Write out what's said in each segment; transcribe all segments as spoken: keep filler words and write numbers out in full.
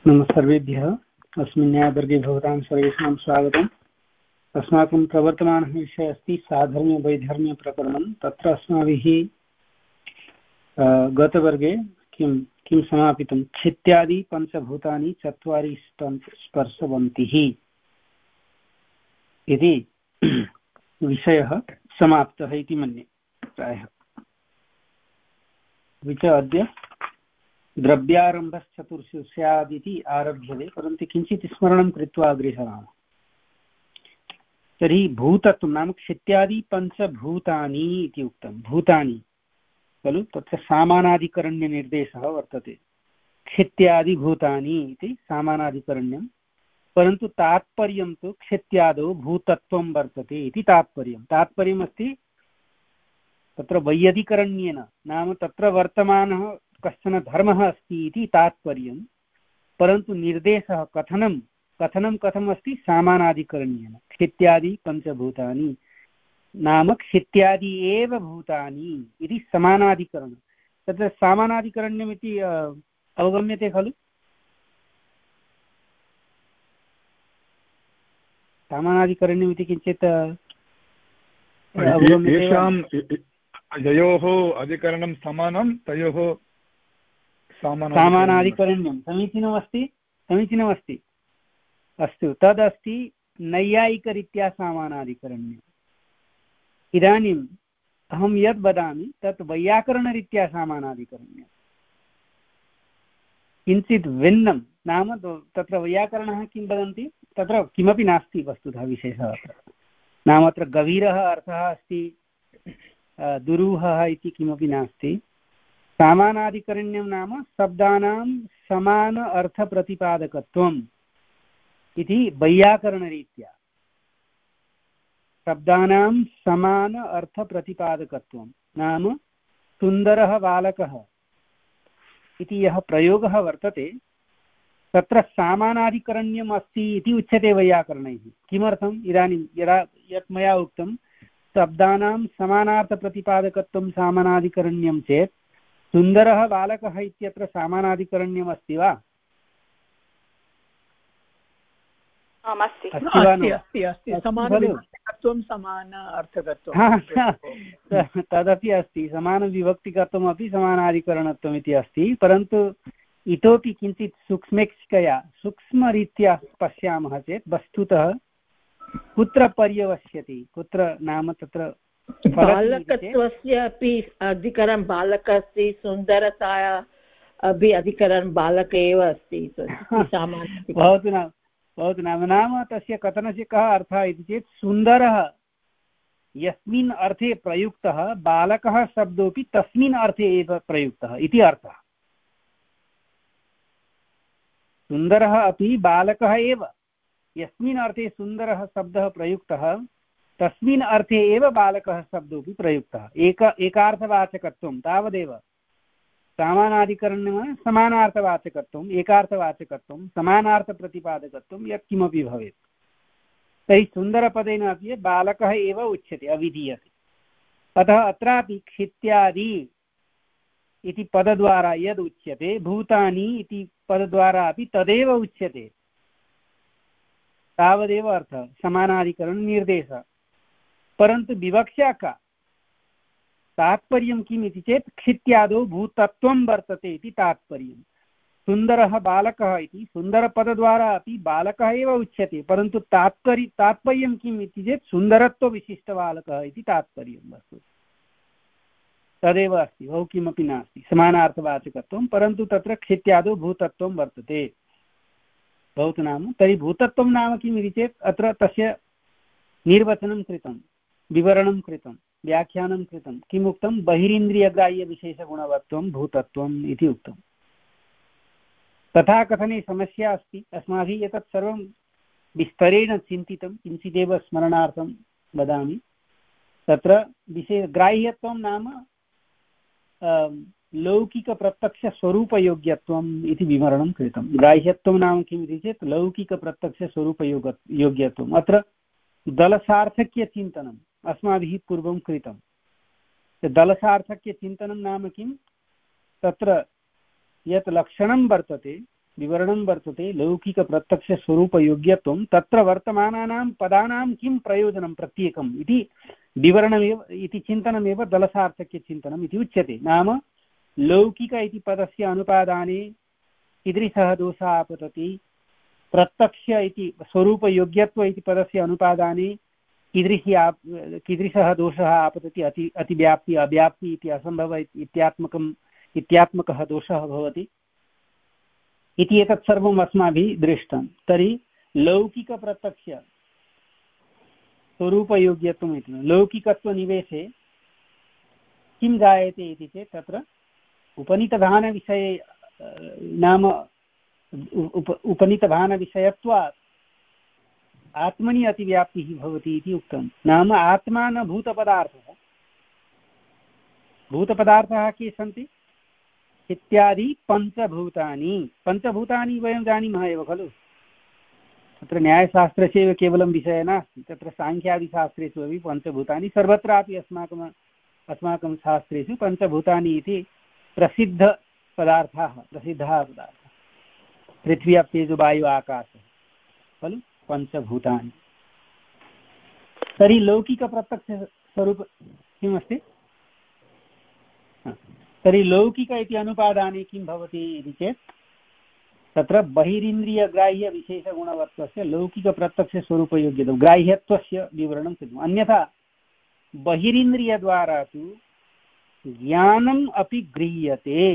नमः सर्वेभ्यः। अस्मिन् न्यायवर्गे भवतां सर्वेषां स्वागतम्। अस्माकं प्रवर्तमानः विषयः अस्ति साधर्म्यवैधर्म्यप्रकरणं। तत्र अस्माभिः गतवर्गे किं किं समापितं, क्षित्यादि पञ्चभूतानि चत्वारि स्पर्शवन्तिः इति विषयः समाप्तः इति मन्ये प्रायः। विच अद्य द्रव्यारम्भश्चतुर्षु स्यादिति आरभ्यते, परन्तु किञ्चित् स्मरणं कृत्वा अग्रे सरामः। तर्हि भूतत्वं नाम क्षित्यादि पञ्चभूतानि इति उक्तं। भूतानि खलु, तत्र सामानाधिकरण्यनिर्देशः वर्तते। क्षित्यादिभूतानि इति सामानाधिकरण्यं, परन्तु तात्पर्यं तु क्षित्यादौ भूतत्वं वर्तते इति तात्पर्यं। तात्पर्यमस्ति तत्र वैयधिकरण्येन, नाम तत्र वर्तमानः कश्चन धर्मः अस्ति इति तात्पर्यं, परन्तु निर्देशः कथनं कथनं कथम् अस्ति सामानाधिकरण्येन। क्षित्यादि पञ्चभूतानि नाम क्षित्यादि एव भूतानि इति समानाधिकरणं। तत्र सामानाधिकरण्यमिति अवगम्यते खलु। सामानाधिकरण्यमिति किञ्चित् अवगम्यते। ययोः अधिकरणं समानं तयोः सामानाधिकरण्यं समीचीनमस्ति समीचीनमस्ति अस्तु, तदस्ति नैयायिकरीत्या सामानाधिकरण्यम्। इदानीम् अहं यद् वदामि तत् वैयाकरणरीत्या सामानाधिकरण्यं, किञ्चित् भिन्नं। नाम तत्र वैयाकरणः किं वदन्ति, तत्र किमपि नास्ति वस्तुतः विशेषः अत्र। नाम अत्र गभीरः अर्थः अस्ति, दुरूहः इति किमपि नास्ति। सामानाधिकरण्यं नाम शब्दानां समान अर्थप्रतिपादकत्वम् इति वैयाकरणरीत्या। शब्दानां समान अर्थप्रतिपादकत्वं नाम सुन्दरः बालकः इति यः प्रयोगः वर्तते तत्र सामानाधिकरण्यम् अस्ति इति उच्यते वैयाकरणैः। किमर्थम्? इदानीं यदा यत् मया उक्तं शब्दानां समानार्थप्रतिपादकत्वं सामानाधिकरण्यं चेत् सुन्दरः बालकः इत्यत्र सामानाधिकरण्यम् अस्ति वा? तदपि अस्ति, समानविभक्तिकत्वम् अपि समानाधिकरणत्वम् इति अस्ति, परन्तु इतोपि किञ्चित् सूक्ष्मेक्षया सूक्ष्मरीत्या पश्यामः चेत् वस्तुतः कुत्र पर्यवस्यति, कुत्र नाम तत्र बालकत्वस्य अपि अधिकरणं बालकस्य, सुन्दरताया अपि अधिकरणं बालक एव अस्ति। भवतु नाम भवतु नाम नाम तस्य कथनस्य कः अर्थः इति चेत् सुन्दरः यस्मिन् अर्थे प्रयुक्तः, बालकः शब्दोऽपि तस्मिन् अर्थे एव प्रयुक्तः इति अर्थः। सुन्दरः अपि बालकः एव, यस्मिन् अर्थे सुन्दरः शब्दः प्रयुक्तः तस्मिन् अर्थे एव बालकः शब्दोऽपि प्रयुक्तः। एक एकार्थवाचकत्वं तावदेव। सामानाधिकरण्यं समानार्थवाचकत्वम्, एकार्थवाचकत्वं, समानार्थप्रतिपादकत्वं यत्किमपि भवेत्। तर्हि सुन्दरपदेन अपि बालकः एव उच्यते, अविधीयते। अतः अत्रापि क्षित्यादि इति पदद्वारा यद् उच्यते, भूतानि इति पदद्वारा अपि तदेव उच्यते। तावदेव अर्थः, समानाधिकरणनिर्देशः। परन्तु विवक्षा का, तात्पर्यं किम् इति चेत् क्षित्यादौ भूतत्वं वर्तते इति तात्पर्यं। सुन्दरः बालकः इति सुन्दरपदद्वारा अपि बालकः एव उच्यते, परन्तु तात्पर्य तात्पर्यं किम् इति चेत् सुन्दरत्वविशिष्टबालकः इति तात्पर्यं वस्तु। तदेव अस्ति, बहु किमपि नास्ति, समानार्थवाचकत्वं, परन्तु तत्र क्षित्यादौ भूतत्वं वर्तते। भवतु नाम तर्हि भूतत्वं नाम किम् इति चेत् अत्र तस्य निर्वचनं कृतं, विवरणं कृतं, व्याख्यानं कृतं। किम् उक्तं? बहिरिन्द्रियग्राह्यविशेषगुणवत्वं भूतत्वम् इति उक्तं। तथा कथने समस्या अस्ति। अस्माभिः एतत् सर्वं विस्तरेण चिन्तितं, किञ्चिदेव स्मरणार्थं वदामि। तत्र विशेष ग्राह्यत्वं नाम लौकिकप्रत्यक्षस्वरूपयोग्यत्वम् इति विवरणं कृतं। ग्राह्यत्वं नाम किम् इति चेत् लौकिकप्रत्यक्षस्वरूपयोग योग्यत्वम्। अत्र दलसार्थक्यचिन्तनम् अस्माभिः पूर्वं कृतं। दलसार्थक्यचिन्तनं नाम किं? तत्र यत् लक्षणं वर्तते विवरणं वर्तते लौकिकप्रत्यक्षस्वरूपयोग्यत्वं तत्र वर्तमानानां पदानां किं प्रयोजनं प्रत्येकम् इति विवरणमेव इति चिन्तनमेव दलसार्थक्यचिन्तनम् इति उच्यते। नाम लौकिक इति पदस्य अनुपादाने कीदृशः दोषः आपतति, प्रत्यक्ष इति स्वरूपयोग्यत्व इति पदस्य अनुपादाने कीदृशी आप कीदृशः दोषः आपतति, अति अतिव्याप्ति अव्याप्ति इति असम्भव इत्यात्मकम् इत्यात्मकः दोषः भवति इति एतत् सर्वम् अस्माभिः दृष्टं। तर्हि लौकिकप्रत्यक्ष स्वरूपयोग्यत्वम् इति लौकिकत्वनिवेशे किं जायते इति चेत् तत्र उपनीतभानविषये नाम उप उपनीतभानविषयत्वात् आत्मनि अतिव्याप्तिः भवति इति उक्तं। नाम आत्मा न भूतपदार्थः, भूतपदार्थाः के सन्ति इत्यादि पञ्चभूतानि। पञ्चभूतानि वयं जानीमः एव खलु, तत्र न्यायशास्त्रस्य एव केवलं विषयः नास्ति, तत्र साङ्ख्यादिशास्त्रेषु अपि पञ्चभूतानि सर्वत्रापि अस्माकम् अस्माकं शास्त्रेषु पञ्चभूतानि इति प्रसिद्धपदार्थाः प्रसिद्धाः पदार्थाः, पृथ्वी अप् तेजो वायु आकाशः खलु पञ्चभूतानि। तर्हि लौकिकप्रत्यक्षस्वरूप किमस्ति, तर्हि लौकिक इति अनुपादाने किं भवति इति चेत् तत्र बहिरिन्द्रियग्राह्यविशेषगुणवत्वस्य लौकिकप्रत्यक्षस्वरूपयोग्यता ग्राह्यत्वस्य विवरणं कृतम्। अन्यथा बहिरिन्द्रियद्वारा तु ज्ञानम् अपि गृह्यते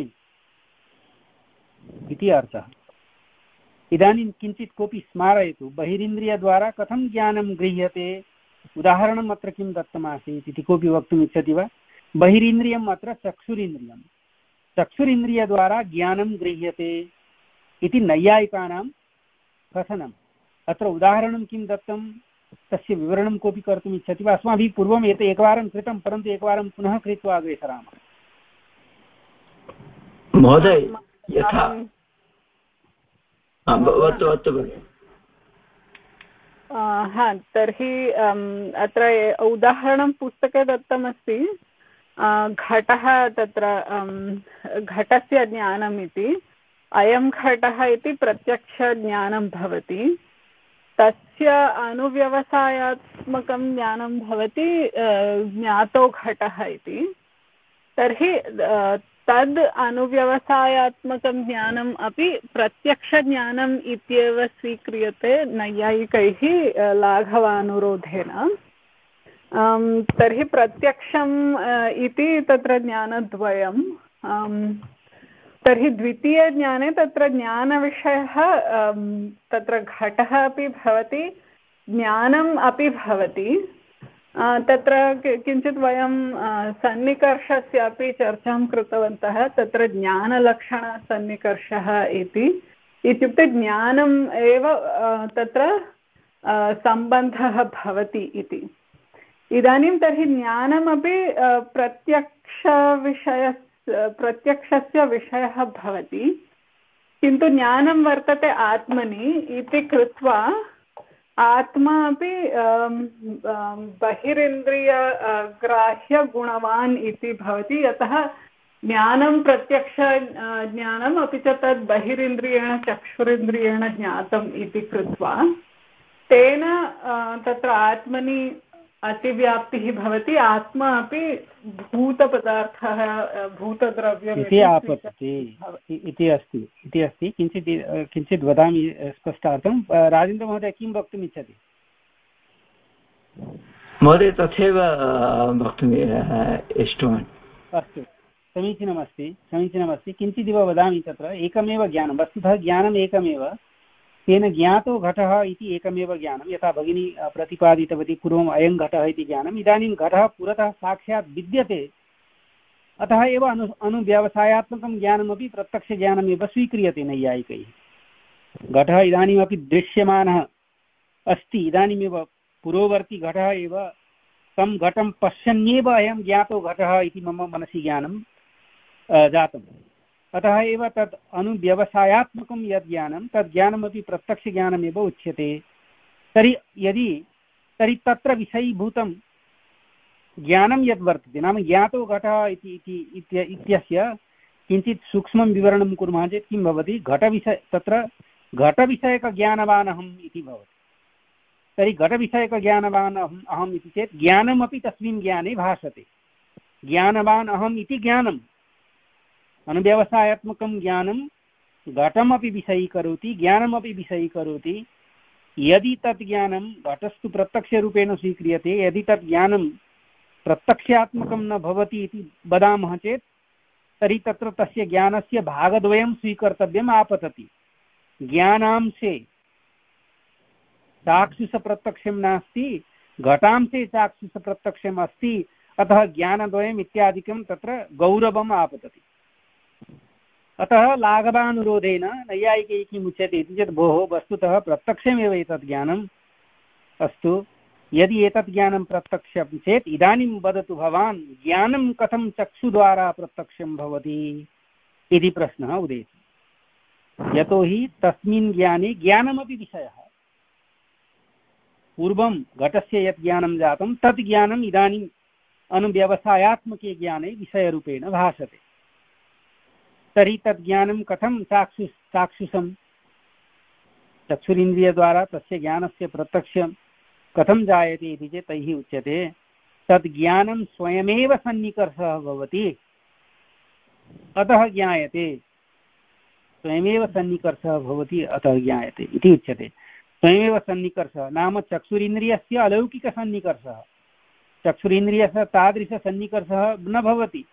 इति अर्थः। इदानीं किञ्चित् कोऽपि स्मारयतु, बहिरिन्द्रियद्वारा कथं ज्ञानं गृह्यते, उदाहरणम् अत्र किं दत्तमासीत् इति कोऽपि वक्तुम् इच्छति वा? बहिरिन्द्रियम् अत्र चक्षुरिन्द्रियं, चक्षुरिन्द्रियद्वारा ज्ञानं गृह्यते इति नैयायिकानां कथनम्। अत्र उदाहरणं किं दत्तं तस्य विवरणं कोऽपि कर्तुम् इच्छति वा? अस्माभिः पूर्वम् एतत् एकवारं कृतं, परन्तु एकवारं पुनः कृत्वा अग्रे सरामः। महोदय यथा हा तर्हि अत्र उदाहरणं पुस्तके दत्तमस्ति, घटः तत्र घटस्य ज्ञानम् इति, अयं घटः इति प्रत्यक्षज्ञानं भवति, तस्य अनुव्यवसायात्मकं ज्ञानं भवति ज्ञातो घटः इति। तर्हि तद् अनुव्यवसायात्मकं ज्ञानम् अपि प्रत्यक्षज्ञानम् इत्येव स्वीक्रियते नैयायिकैः लाघवानुरोधेन। तर्हि प्रत्यक्षम् इति तत्र ज्ञानद्वयं। तर्हि द्वितीयज्ञाने तत्र ज्ञानविषयः तत्र घटः अपि भवति, ज्ञानम् अपि भवति। तत्र किञ्चित् वयं सन्निकर्षस्यापि चर्चां कृतवन्तः, तत्र ज्ञानलक्षणसन्निकर्षः इति, इत्युक्ते ज्ञानम् एव तत्र सम्बन्धः भवति इति। इदानीं तर्हि ज्ञानमपि प्रत्यक्षविषय प्रत्यक्षस्य विषयः भवति, किन्तु ज्ञानं वर्तते आत्मनि इति कृत्वा आत्मा अपि बहिरिन्द्रियग्राह्यगुणवान् इति भवति। यतः ज्ञानं प्रत्यक्ष ज्ञानम् अपि च तद् बहिरिन्द्रियेण चक्षुरिन्द्रियेण ज्ञातम् इति कृत्वा तेन तत्र आत्मनि अतिव्याप्तिः भवति, आत्मा अपि भूतपदार्थः भूतद्रव्यम् इति आपतति इति अस्ति इति अस्ति किञ्चित् किञ्चित् वदामि स्पष्टार्थं। राजेन्द्रमहोदय किं वक्तुम् इच्छति? महोदय तथैव वक्तुम् इष्टवान्। अस्तु, समीचीनमस्ति समीचीनमस्ति किञ्चिदिव वदामि। तत्र एकमेव ज्ञानं, वस्तुतः ज्ञानम् एकमेव, तेन ज्ञातो घटः इति एकमेव ज्ञानं। यथा भगिनी प्रतिपादितवती पूर्वम् अयं घटः इति ज्ञानम्, इदानीं घटः पुरतः साक्षात् विद्यते, अतः एव अनु अनुव्यवसायात्मकं ज्ञानमपि प्रत्यक्षज्ञानमेव स्वीक्रियते नैयायिकैः। घटः इदानीमपि दृश्यमानः अस्ति, इदानीमेव पुरोवर्ती घटः एव, तं घटं पश्यन्नेव अयं ज्ञातो घटः इति मम मनसि ज्ञानं जातम्। अतः एव तत् अनुव्यवसायात्मकं यद् ज्ञानं तद् ज्ञानमपि प्रत्यक्षज्ञानमेव उच्यते। तर्हि यदि तर्हि तत्र विषयीभूतं ज्ञानं यद् वर्तते, नाम ज्ञातो घटः इति इत्यस्य किञ्चित् सूक्ष्मं विवरणं कुर्मः चेत् किं भवति, घटविषय तत्र घटविषयकज्ञानवान् अहम् इति भवति। तर्हि घटविषयकज्ञानवान् अहम् अहम् इति चेत् ज्ञानमपि तस्मिन् ज्ञाने भासते। ज्ञानवान् अहम् इति ज्ञानम्, अनुव्यवसायात्मकं ज्ञानं घटमपि विषयीकरोति, ज्ञानमपि विषयीकरोति। यदि तत् ज्ञानं घटस्तु प्रत्यक्षरूपेण स्वीक्रियते, यदि तत् ज्ञानं प्रत्यक्षात्मकं न भवति इति वदामः चेत् तर्हि तत्र तस्य ज्ञानस्य भागद्वयं स्वीकर्तव्यम् आपतति। ज्ञानांशे चाक्षुषप्रत्यक्षं नास्ति, घटांशे चाक्षुषप्रत्यक्षम् अस्ति, अतः ज्ञानद्वयम् इत्यादिकं तत्र गौरवम् आपतति। अतः लाघवानुरोधेन नैयायिकैः किम् उच्यते इति चेत् भोः वस्तुतः प्रत्यक्षमेव एतत् ज्ञानम् अस्तु, यदि एतत् ज्ञानं प्रत्यक्षं चेत् इदानीं वदतु भवान्, ज्ञानं कथं चक्षुद्वारा प्रत्यक्षं भवति इति प्रश्नः उदेति। यतोहि तस्मिन् ज्ञाने ज्ञानमपि विषयः। पूर्वं घटस्य यत् ज्ञानं जातं तत् ज्ञानम् इदानीम् अनुव्यवसायात्मके ज्ञाने विषयरूपेण भासते। तर्हि तद् ज्ञानं कथं चाक्षुष चाक्षुषं चक्षुरिन्द्रियद्वारा तस्य ज्ञानस्य प्रत्यक्षं कथं जायते इति चेत् तैः उच्यते तद् ज्ञानं स्वयमेव सन्निकर्षः भवति, अतः ज्ञायते। स्वयमेव सन्निकर्षः भवति अतः ज्ञायते इति उच्यते। स्वयमेव सन्निकर्षः नाम चक्षुरिन्द्रियस्य अलौकिकसन्निकर्षः। चक्षुरिन्द्रियस्य तादृशसन्निकर्षः न भवति,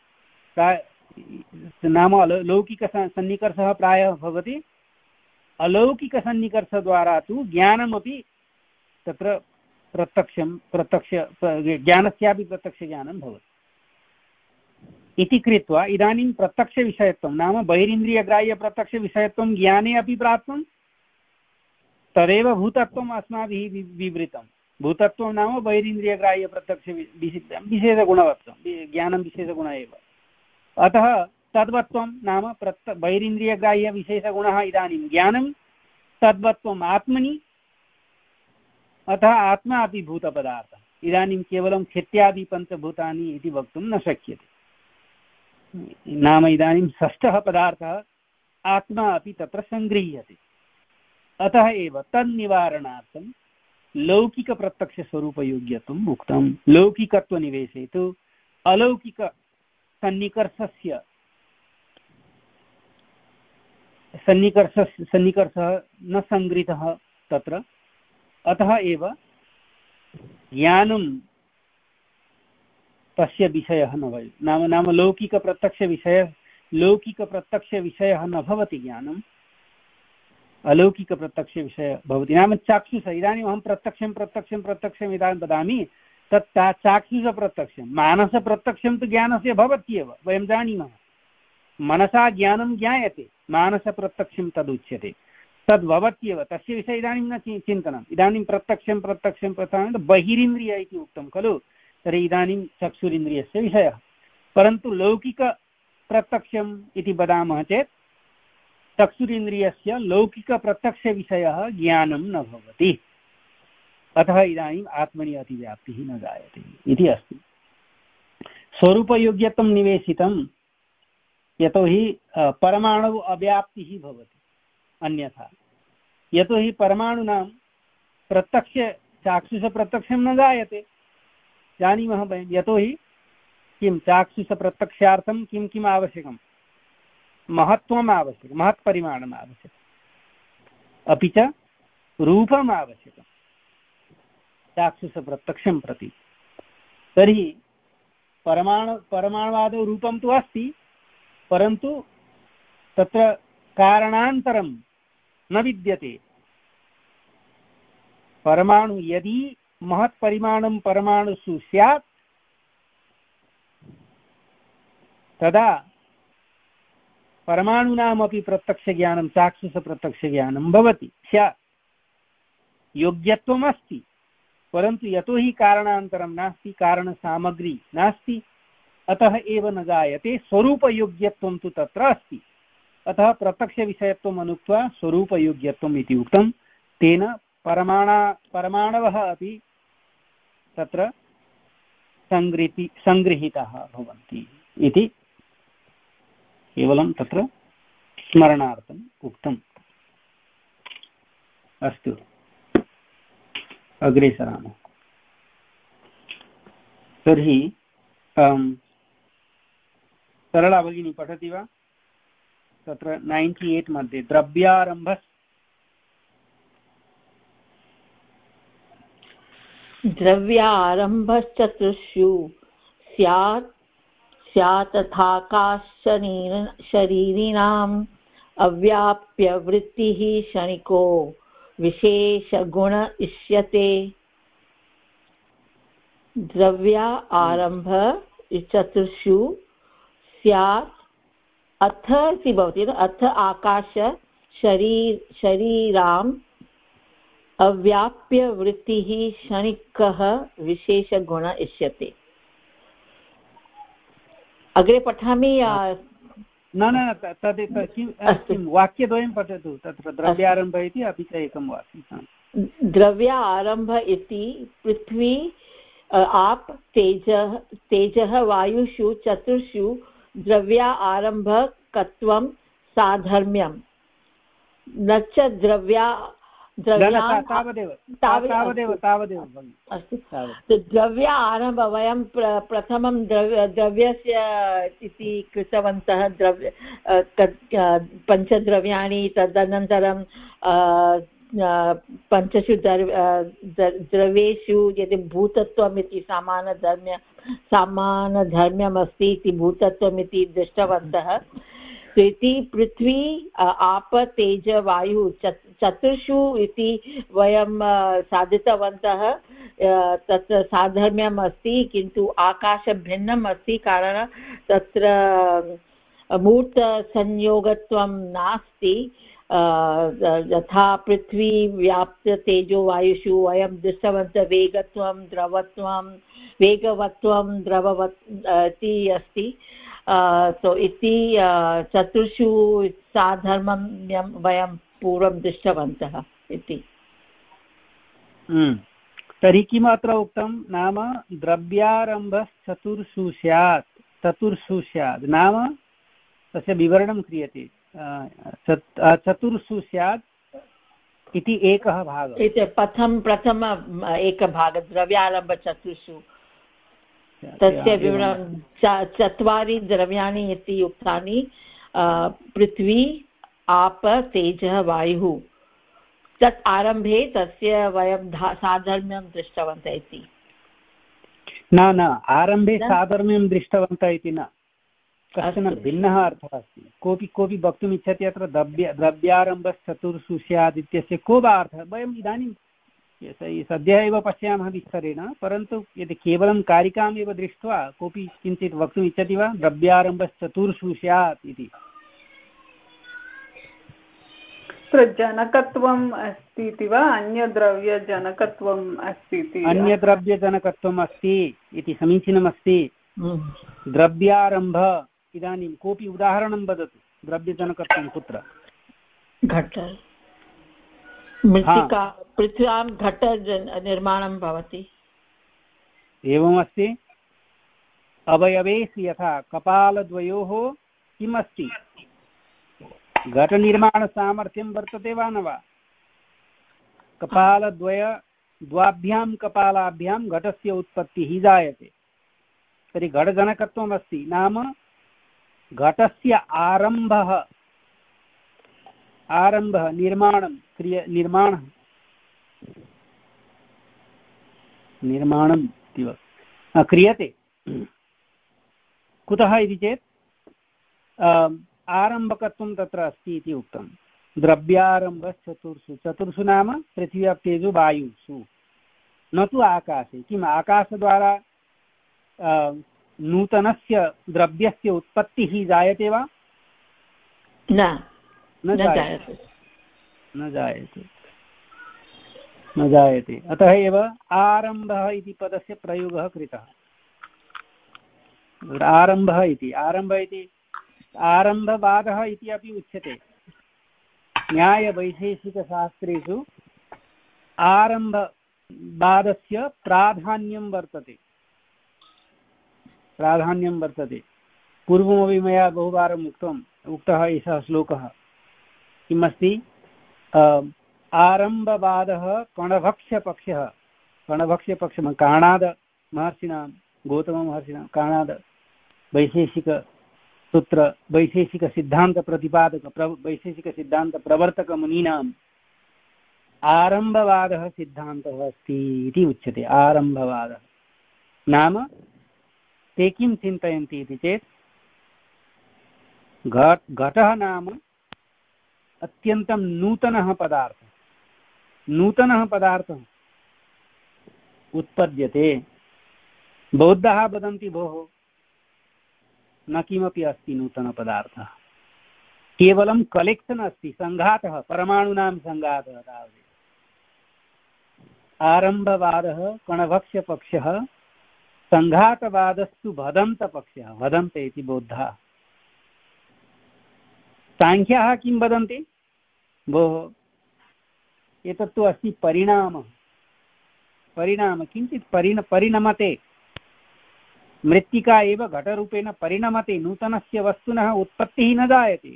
नाम लौकिकसन्निकर्षः प्रायः भवति। अलौकिकसन्निकर्षद्वारा तु ज्ञानमपि तत्र प्रत्यक्षं प्रत्यक्ष ज्ञानस्यापि प्रत्यक्षज्ञानं भवति इति कृत्वा इदानीं प्रत्यक्षविषयत्वं नाम बहिरिन्द्रियग्राह्यप्रत्यक्षविषयत्वं ज्ञाने अपि प्राप्तं, तदेव भूतत्वम् अस्माभिः विवृतं। भूतत्वं नाम बहिरिन्द्रियग्राह्यप्रत्यक्ष विशेषगुणवत्वं, ज्ञानं विशेषगुण एव। अतः तद्वत्वं नाम प्रत्य बहिरिन्द्रियग्राह्यविशेषगुणः इदानीं ज्ञानं, तद्वत्वम् आत्मनि, अतः आत्मा अपि भूतपदार्थः। इदानीं केवलं क्षित्यादि पञ्चभूतानि इति वक्तुं न शक्यते। नाम इदानीं षष्ठः पदार्थः आत्मा अपि तत्र सङ्गृह्यते। अतः एव तन्निवारणार्थं लौकिकप्रत्यक्षस्वरूपयोग्यत्वम् उक्तं। लौकिकत्वनिवेशे तु अलौकिकसन्निकर्षस्य सन्निकर्षस्य सन्निकर्षः न सङ्गृहीतः तत्र, अतः एव ज्ञानं तस्य विषयः न भवति। नाम नाम लौकिकप्रत्यक्षविषयः लौकिकप्रत्यक्षविषयः न भवति ज्ञानम्, अलौकिकप्रत्यक्षविषयः भवति। नाम चाक्षुष, इदानीम् अहं प्रत्यक्षं प्रत्यक्षं प्रत्यक्षम् इदानीं वदामि, तत् चाक्षुषप्रत्यक्षं। मानसप्रत्यक्षं तु ज्ञानस्य भवत्येव, वयं जानीमः। मनसा ज्ञानं ज्ञायते, मानसप्रत्यक्षं तदुच्यते, तद्भवत्येव। तस्य विषये इदानीं न चिन्तनम्। इदानीं प्रत्यक्षं प्रत्यक्षं प्रत्यक्षं बहिरिन्द्रिय इति उक्तं खलु, तर्हि इदानीं चक्षुरिन्द्रियस्य विषयः। परन्तु लौकिकप्रत्यक्षम् इति वदामः चेत् चक्षुरिन्द्रियस्य लौकिकप्रत्यक्षविषयः ज्ञानं न भवति, अतः इदानीम् आत्मनि अतिव्याप्तिः न जायते इति अस्ति। स्वरूपयोग्यत्वं निवेशितं, यतोहि परमाणु अव्याप्तिः भवति अन्यथा। यतोहि परमाणूनां प्रत्यक्ष चाक्षुषप्रत्यक्षं न जायते, जानीमः वयं। यतोहि किं चाक्षुषप्रत्यक्षार्थं किं किम् आवश्यकं, महत्त्वम् आवश्यकं, महत्परिमाणम् आवश्यकम्, अपि च रूपम् आवश्यकं चाक्षुषप्रत्यक्षं प्रति। तर्हि परमाणु परमाणुवादौ रूपं तु अस्ति, परन्तु तत्र कारणान्तरं न विद्यते। परमाणु यदि महत्परिमाणं परमाणुषु स्यात् तदा परमाणूनामपि प्रत्यक्षज्ञानं चाक्षुषप्रत्यक्षज्ञानं भवति स्यात्, योग्यत्वमस्ति। परन्तु यतोहि कारणान्तरं नास्ति, कारणसामग्री नास्ति, अतः एव न जायते। स्वरूपयोग्यत्वं तु तत्र अस्ति, अतः प्रत्यक्षविषयत्वम् अनुक्त्वा स्वरूपयोग्यत्वम् इति उक्तं। तेन परमाणा परमाणवः अपि तत्र सङ्गृहीति सङ्गृहीताः भवन्ति इति केवलं तत्र स्मरणार्थम् उक्तम्। अस्तु, अग्रे सरामः। तर्हि सरला भगिनी पठति वा? तत्र नैन्टि एट् मध्ये द्रव्यारम्भ द्रव्यारम्भश्चतुर्षु स्यात् स्यात् तथाकाशरीर शरीरिणाम् अव्याप्यवृत्तिः क्षणिको विशेषगुण इष्यते। द्रव्या आरम्भ चतुर्षु स्यात् अथ इति भवति, अथ आकाश शरीर शरीराम् अव्याप्य वृत्तिः क्षणिकः विशेषगुण इष्यते। अग्रे पठामि या न न तद् किं वाक्यद्वयं पठतु। तत्र द्रव्यारम्भ इति अपि च एकं वाक्यं। द्रव्या आरम्भ इति पृथ्वी आप तेजः तेजः वायुषु चतुर्षु द्रव्या आरम्भकत्वं साधर्म्यं न च द्रव्या तावदेव तावदेव तावदेव अस्तु। द्रव्या आरम्भ वयं प्रथमं द्रव्य द्रव्यस्य इति कृतवन्तः। द्रव्य पञ्चद्रव्याणि, तदनन्तरं पञ्चषु द्रव्येषु यदि भूतत्वम् इति समानधर्म्य समानधर्म्यमस्ति इति भूतत्वम् इति दृष्टवन्तः। इति पृथ्वी आप तेज वायु चतुर्षु इति वयं साधितवन्तः। तत्र साधर्म्यम् अस्ति, किन्तु आकाश भिन्नम् अस्ति, कारणं तत्र मूर्तसंयोगत्वं नास्ति। यथा पृथ्वी व्याप्त तेजो वायुषु वयं दृष्टवन्तः वेगत्वं द्रवत्वं वेगवत्वं द्रववत् इति अस्ति। सो इति चतुर्षु साधर्मं वयं पूर्वं दृष्टवन्तः इति। तर्हि किमत्र उक्तं नाम द्रव्यारम्भश्चतुर्षु स्यात् चतुर्षु स्यात् नाम तस्य विवरणं क्रियते। चतुर्षु स्यात् इति एकः भागः, प्रथम प्रथम एकभागः द्रव्यारम्भ चतुर्षु। तस्य विवरणं चत्वारि द्रव्याणि इति उक्तानि, पृथ्वी आप तेजः वायुः। तत् आरम्भे तस्य वयं साधर्म्यं दृष्टवन्तः इति न न आरम्भे साधर्म्यं दृष्टवन्तः इति न, कश्चन भिन्नः अर्थः अस्ति। कोऽपि कोऽपि वक्तुम् इच्छति अत्र द्रव्य द्रव्यारम्भश्चतुर्षु स्यात् इत्यस्य को वा अर्थः वयम् इदानीं सद्यः एव पश्यामः विस्तरेण। परन्तु यदि केवलं कारिकामेव दृष्ट्वा कोऽपि किञ्चित् वक्तुम् इच्छति वा द्रव्यारम्भश्चतुर्षु स्यात् इति? जनकत्वम् अस्ति इति वा अन्यद्रव्यजनकत्वम् अस्ति इति? अन्यद्रव्यजनकत्वम् अस्ति इति समीचीनमस्ति। द्रव्यारम्भ इदानीं कोऽपि उदाहरणं वदतु। द्रव्यजनकत्वं कुत्र? घट मृत्तिका पृथ्व्यां घट निर्माणं भवति। एवमस्ति। अवयवेषु यथा कपालद्वयोः किम् अस्ति? घटनिर्माणसामर्थ्यं वर्तते वा न वा? कपालद्वय द्वाभ्यां कपालाभ्यां घटस्य उत्पत्तिः जायते। तर्हि घटजनकत्वम् अस्ति, नाम घटस्य आरम्भः आरम्भः निर्माणं क्रिय निर्माणः निर्माणं क्रियते। कुतः इति चेत् आरम्भकत्वं तत्र अस्ति इति उक्तं। द्रव्यारम्भश्चतुर्षु, चतुर्षु नाम पृथिव्यां तेजो वायुषु, न तु आकाशे। किम् आकाशद्वारा नूतनस्य द्रव्यस्य उत्पत्तिः जायते वा? न न जायते न जायते न जायते। अतः एव आरम्भः इति पदस्य प्रयोगः कृतः। आरम्भः इति आरम्भ इति आरम्भवादः इति अपि उच्यते। न्यायवैशेषिकशास्त्रेषु आरम्भवादस्य प्राधान्यं वर्तते प्राधान्यं वर्तते पूर्वमपि मया बहुवारम् उक्तम् उक्तः एषः श्लोकः किम् अस्ति आरम्भवादः कणभक्ष्यपक्षः कणभक्ष्यपक्षः काणाद महर्षिणां गौतममहर्षिणां काणाद वैशेषिकसूत्र वैशेषिकसिद्धान्तप्रतिपादक प्र वैशेषिकसिद्धान्तप्रवर्तकमुनीनाम् आरम्भवादः सिद्धान्तः अस्ति इति उच्यते। आरम्भवादः नाम ते किं चिन्तयन्ति इति चेत् घट घटः नाम अत्यन्तं नूतनः पदार्थः नूतनः पदार्थः उत्पद्यते। बौद्धाः वदन्ति भोः न किमपि अस्ति नूतनपदार्थः, केवलं कलेक्शन् अस्ति, सङ्घातः, परमाणूनां सङ्घातः तावदेव। आरम्भवादः कणभक्ष्यपक्षः, सङ्घातवादस्तु भदन्तपक्षः। भदन्त इति बौद्धाः। साङ्ख्याः किं वदन्ति भोः एतत्तु अस्ति परिणामः परिणाम किञ्चित् परिण परिणमते, मृत्तिका एव घटरूपेण परिणमते, नूतनस्य वस्तुनः उत्पत्तिः न जायते।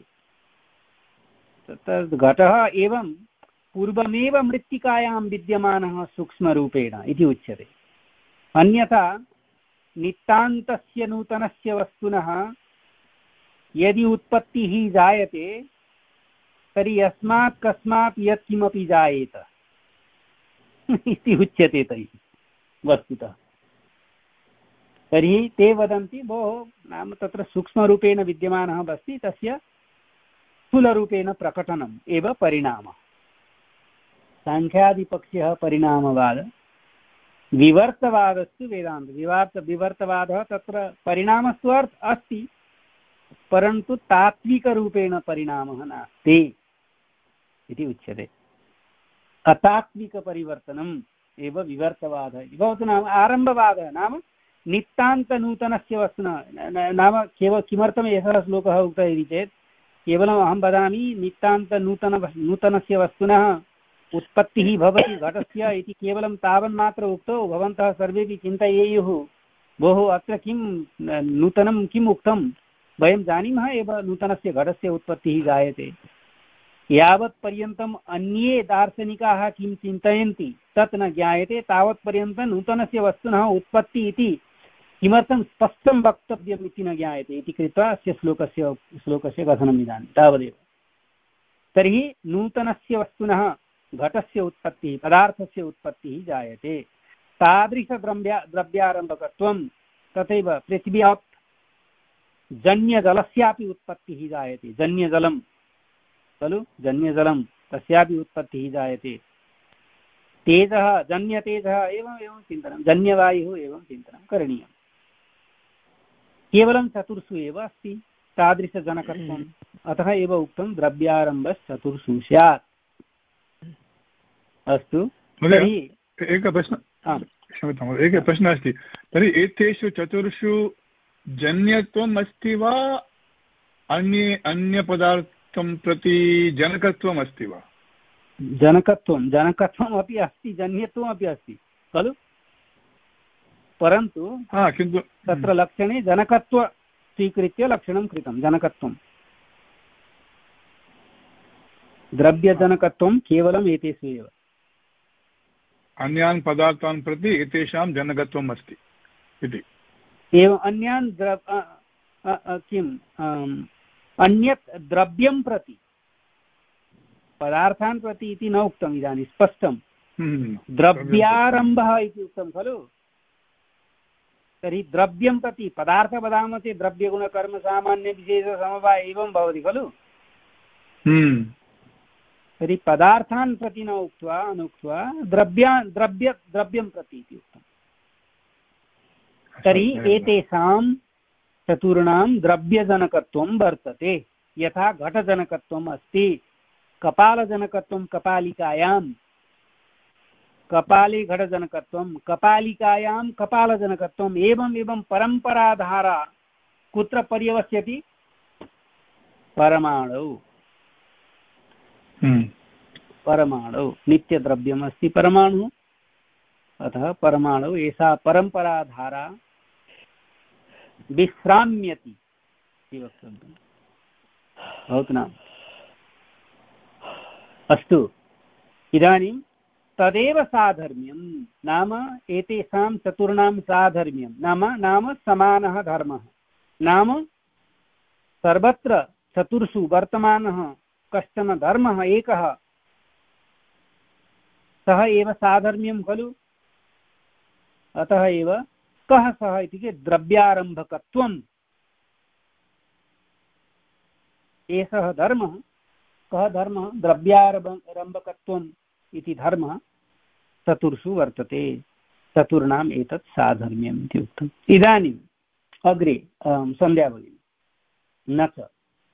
तत् घटः एवं पूर्वमेव मृत्तिकायां विद्यमानः सूक्ष्मरूपेण इति उच्यते। अन्यथा नितान्तस्य नूतनस्य वस्तुनः यदि उत्पत्तिः जायते तर्हि यस्मात् कस्मात् यत्किमपि जायेत इति उच्यते। तर्हि वस्तुतः तर्हि ते वदन्ति भोः नाम तत्र सूक्ष्मरूपेण विद्यमानः अस्ति, तस्य स्थूलरूपेण प्रकटनम् एव परिणामः। साङ्ख्यादिपक्षः परिणामवाद, विवर्तवादस्तु वेदान्त। विवर्त विवर्तवादः तत्र परिणामस्तु अस्ति, परन्तु तात्विकरूपेण परिणामः नास्ति इति उच्यते। अतात्विकपरिवर्तनम् एव विवर्तवादः इति भवतु। नाम आरम्भवादः नाम नितान्तनूतनस्य वस्तुनः नाम केवल किमर्थम् एषः श्लोकः उक्तः इति चेत् केवलम् अहं वदामि नितान्तनूतन नूतनस्य वस्तुनः उत्पत्तिः भवति घटस्य इति केवलं तावन्मात्र उक्तौ भवन्तः सर्वेपि चिन्तयेयुः भोः अत्र किं नूतनं किम् उक्तं, वयं जानीमः एव नूतनस्य घटस्य उत्पत्तिः जायते। यावत्पर्यन्तम् अन्ये दार्शनिकाः किं चिन्तयन्ति तत् न ज्ञायते, तावत्पर्यन्तं नूतनस्य वस्तुनः उत्पत्ति इति किमर्थं स्पष्टं वक्तव्यम् इति न ज्ञायते इति कृत्वा अस्य श्लोकस्य श्लोकस्य कथनम् इदानीं तावदेव। तर्हि नूतनस्य वस्तुनः घटस्य उत्पत्तिः, पदार्थस्य उत्पत्तिः जायते। तादृशद्रव्या द्रव्यारम्भकत्वं तथैव पृथिव्यां जन्यजलस्यापि उत्पत्तिः जायते। जन्यजलं खलु, जन्यजलं तस्यापि उत्पत्तिः जायते। तेजः जन्यतेजः एवम् एवं चिन्तनं, जन्यवायुः एवं चिन्तनं करणीयम्। केवलं चतुर्षु एव अस्ति तादृशजनकत्वम्, अतः एव उक्तं द्रव्यारम्भश्चतुर्षु स्यात्। अस्तु, तर्हि एकः प्रश्नः क्षम्यताम् एकः प्रश्नः अस्ति। तर्हि एतेषु चतुर्षु जन्यत्वम् अस्ति वा अन्ये अन्यपदार्थं प्रति जनकत्वम् अस्ति वा? जनकत्वं जनकत्वम् अपि अस्ति, जन्यत्वम् अपि अस्ति खलु, परन्तु किन्तु तत्र लक्षणे जनकत्व स्वीकृत्य लक्षणं कृतं। जनकत्वं द्रव्यजनकत्वं केवलम् एतेषु एव। अन्यान् पदार्थान् प्रति एतेषां जनकत्वम् अस्ति इति। एवम् अन्यान् किम् अन्यत् द्रव्यं प्रति, पदार्थान् प्रति इति न उक्तम् इदानीं, स्पष्टं द्रव्यारम्भः इति उक्तं खलु। तर्हि द्रव्यं प्रति, पदार्थ वदामः चेत् द्रव्यगुणकर्मसामान्यविशेषसमवाय एवं भवति खलु। तर्हि पदार्थान् प्रति न उक्त्वा अनुक्त्वा द्रव्या द्रव्य द्रव्यं प्रति इति उक्तम्। तर्हि एतेषां चतुर्णां द्रव्यजनकत्वं वर्तते। यथा घटजनकत्वम् अस्ति, कपालजनकत्वं कपालिकायां, कपाले घटजनकत्वं, कपालिकायां कपालजनकत्वम्, एवम् एवं परम्पराधारा कुत्र पर्यवस्यति? परमाणौ। परमाणु नित्यद्रव्यम् अस्ति परमाणुः, अतः परमाणु एषा परम्पराधारा विश्राम्यति इति वक्तव्यं भवतु नाम। अस्तु, इदानीं तदेव साधर्म्यं नाम एतेषां चतुर्णां साधर्म्यं नाम नाम समानः धर्मः नाम सर्वत्र चतुर्षु वर्तमानः कश्चन धर्मः एकः, सः एव साधर्म्यं खलु। अतः एव कः सः इति चेत् द्रव्यारम्भकत्वम्, एषः धर्मः। कः धर्मः? द्रव्यारम्भकत्वम् इति धर्मः चतुर्षु वर्तते, चतुर्णाम् एतत् साधर्म्यम् इति उक्तम्। इदानीम् अग्रे सन्ध्या भगिनी, न च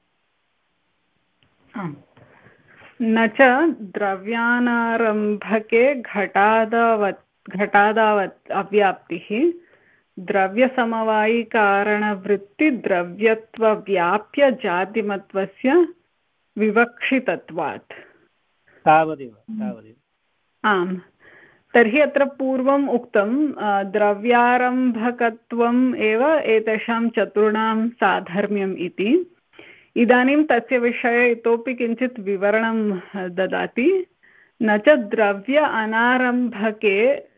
न च द्रव्यानारम्भके घटादावत् घटादावत् अव्याप्तिः द्रव्यसमवायिकारणवृत्तिद्रव्यत्वव्याप्य जातिमत्वस्य विवक्षितत्वात्। तावदेव तावदेव आम्, तर्हि अत्र पूर्वम् उक्तं द्रव्यारम्भकत्वम् एव एतेषां चतुर्णां साधर्म्यम् इति। इदानीं तस्य विषये इतोपि किञ्चित् विवरणं ददाति। न च द्रव्य अनारम्भके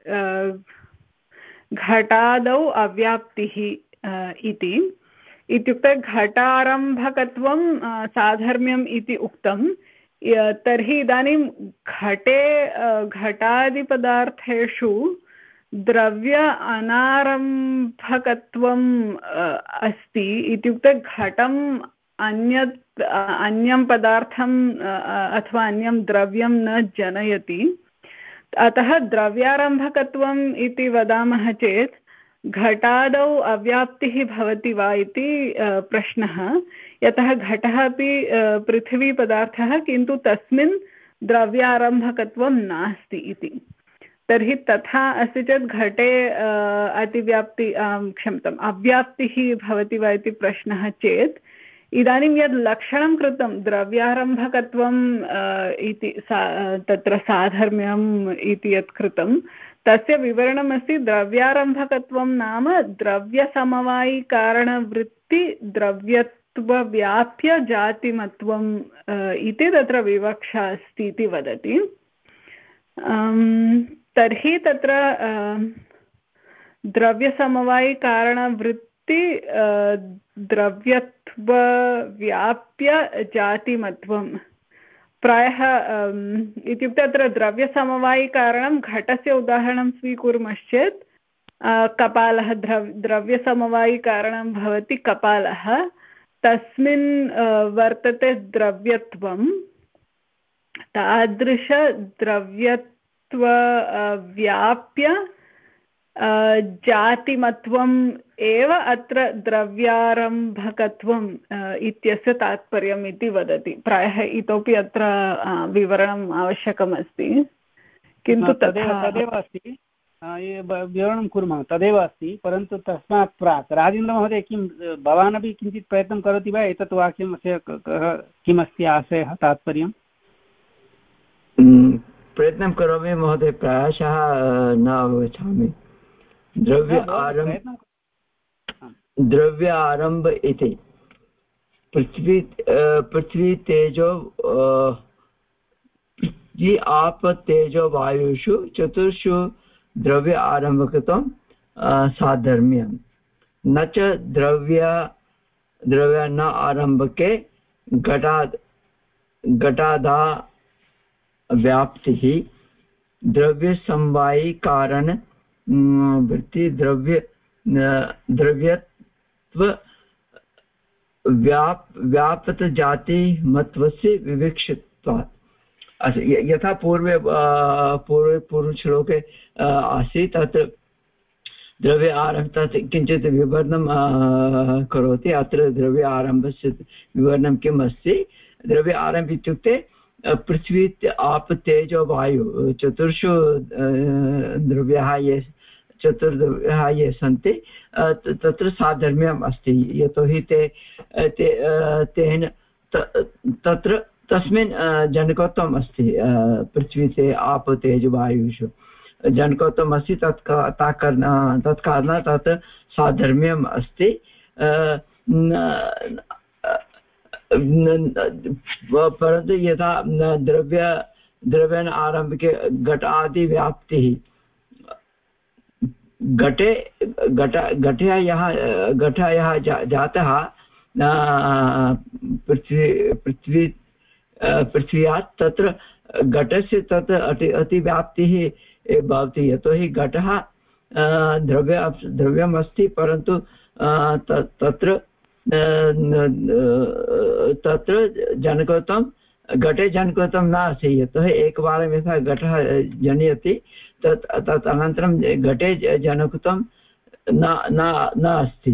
घटादौ अव्याप्तिः इति, इत्युक्ते घटारम्भकत्वं साधर्म्यम् इति उक्तं। तर्हि इदानीं घटे घटादिपदार्थेषु द्रव्य अनारम्भकत्वम् अस्ति, इत्युक्ते घटम् अन्यत् अन्यं पदार्थम् अथवा अन्यं द्रव्यं न जनयति। अतः द्रव्यारम्भकत्वम् इति वदामः चेत् घटादौ अव्याप्तिः भवति वा इति प्रश्नः। यतः घटः अपि पृथिवीपदार्थः, किन्तु तस्मिन् द्रव्यारम्भकत्वं नास्ति इति। तर्हि तथा अस्ति चेत् घटे अतिव्याप्ति क्षम्यताम् अव्याप्तिः भवति वा इति प्रश्नः चेत्, इदानीं यद् लक्षणं कृतं द्रव्यारम्भकत्वम् इति सा तत्र साधर्म्यम् इति यत् कृतं तस्य विवरणमस्ति द्रव्यारम्भकत्वं नाम द्रव्यसमवायिकारणवृत्ति द्रव्यत्वव्याप्य जातिमत्वम् इति तत्र विवक्षा अस्ति इति वदति। तर्हि तत्र द्रव्यसमवायिकारणवृत्ति द्रव्यत्वव्याप्य जातिमत्वं प्रायः इत्युक्ते अत्र द्रव्यसमवायिकारणं घटस्य उदाहरणं स्वीकुर्मश्चेत् कपालः द्रव् द्रव्यसमवायिकारणं भवति कपालः, तस्मिन् वर्तते द्रव्यत्वं। तादृशद्रव्यत्वव्याप्य जातिमत्वम् एव अत्र द्रव्यारम्भकत्वम् इत्यस्य तात्पर्यम् इति वदति। प्रायः इतोपि अत्र विवरणम् आवश्यकमस्ति, किन्तु तदेव तदेव अस्ति, विवरणं कुर्मः, तदेव अस्ति। परन्तु तस्मात् प्राक् राजेन्द्रमहोदय, किं भवान् अपि किञ्चित् प्रयत्नं करोति वा? एतत् वाक्यस्य किमस्ति आशयः, तात्पर्यम्? प्रयत्नं करोमि महोदय, प्रायशः न अवगच्छामि। द्रव्य आरम्भ द्रव्य आरम्भ इति पृथ्वी पृथ्वी तेजो पृथ्वी आप तेजो वायुषु चतुर्षु द्रव्य आरम्भकत्वं साधर्म्यं। न च द्रव्य द्रव्य न आरम्भके घटाद् घटादा व्याप्तिः द्रव्यसमवायिकारण वृत्ति द्रव्य द्रव्यत्व व्याप व्यापत जाति मत्वस्य विवक्षित्वात्। यथा पूर्वे पूर्वे पूर्वश्लोके आसीत्, तत्र द्रव्य आरम्भ तत् किञ्चित् विवरणं करोति। अत्र द्रव्य आरम्भस्य विवरणं किम् अस्ति? द्रव्य आरम्भ इत्युक्ते पृथ्वी आप तेजो वायु चतुर्षु द्रव्याः ये चतुर्द्रव्याः ये सन्ति तत्र साधर्म्यम् अस्ति। यतोहि ते तेन तत्र तस्मिन् जनकत्वम् अस्ति। पृथ्वी ते आप तेज वायुषु जनकत्वम् अस्ति, तत् तत्कारणात् तत् साधर्म्यम् अस्ति। परन्तु यथा द्रव्य द्रव्येण आरम्भिके घटादिव्याप्तिः घटे घट घटः यः घटः यः जातः पृथ्वी पृथ्वी पृथ्व्यात् तत्र घटस्य तत् अति अतिव्याप्तिः भवति यतोहि घटः द्रव्य द्रव्यम् अस्ति परन्तु तत्र तत्र जनकत्वं घटे जनकत्वं नास्ति यतोहि एकवारं यथा घटः जनयति तत् तत् अनन्तरं घटे जनकत्वं न न अस्ति।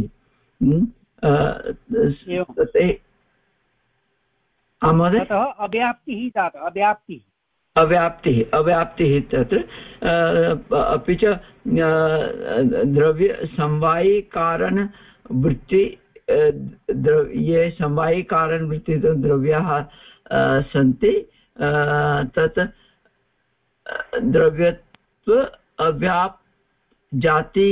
अव्याप्तिः जाता अव्याप्तिः अव्याप्तिः अव्याप्तिः तत्र अपि च द्रव्यसमवायिकारणवृत्ति ये समवायिकारणवृत्ति द्रव्याः सन्ति तत् द्रव्यत्व अव्याप् जाति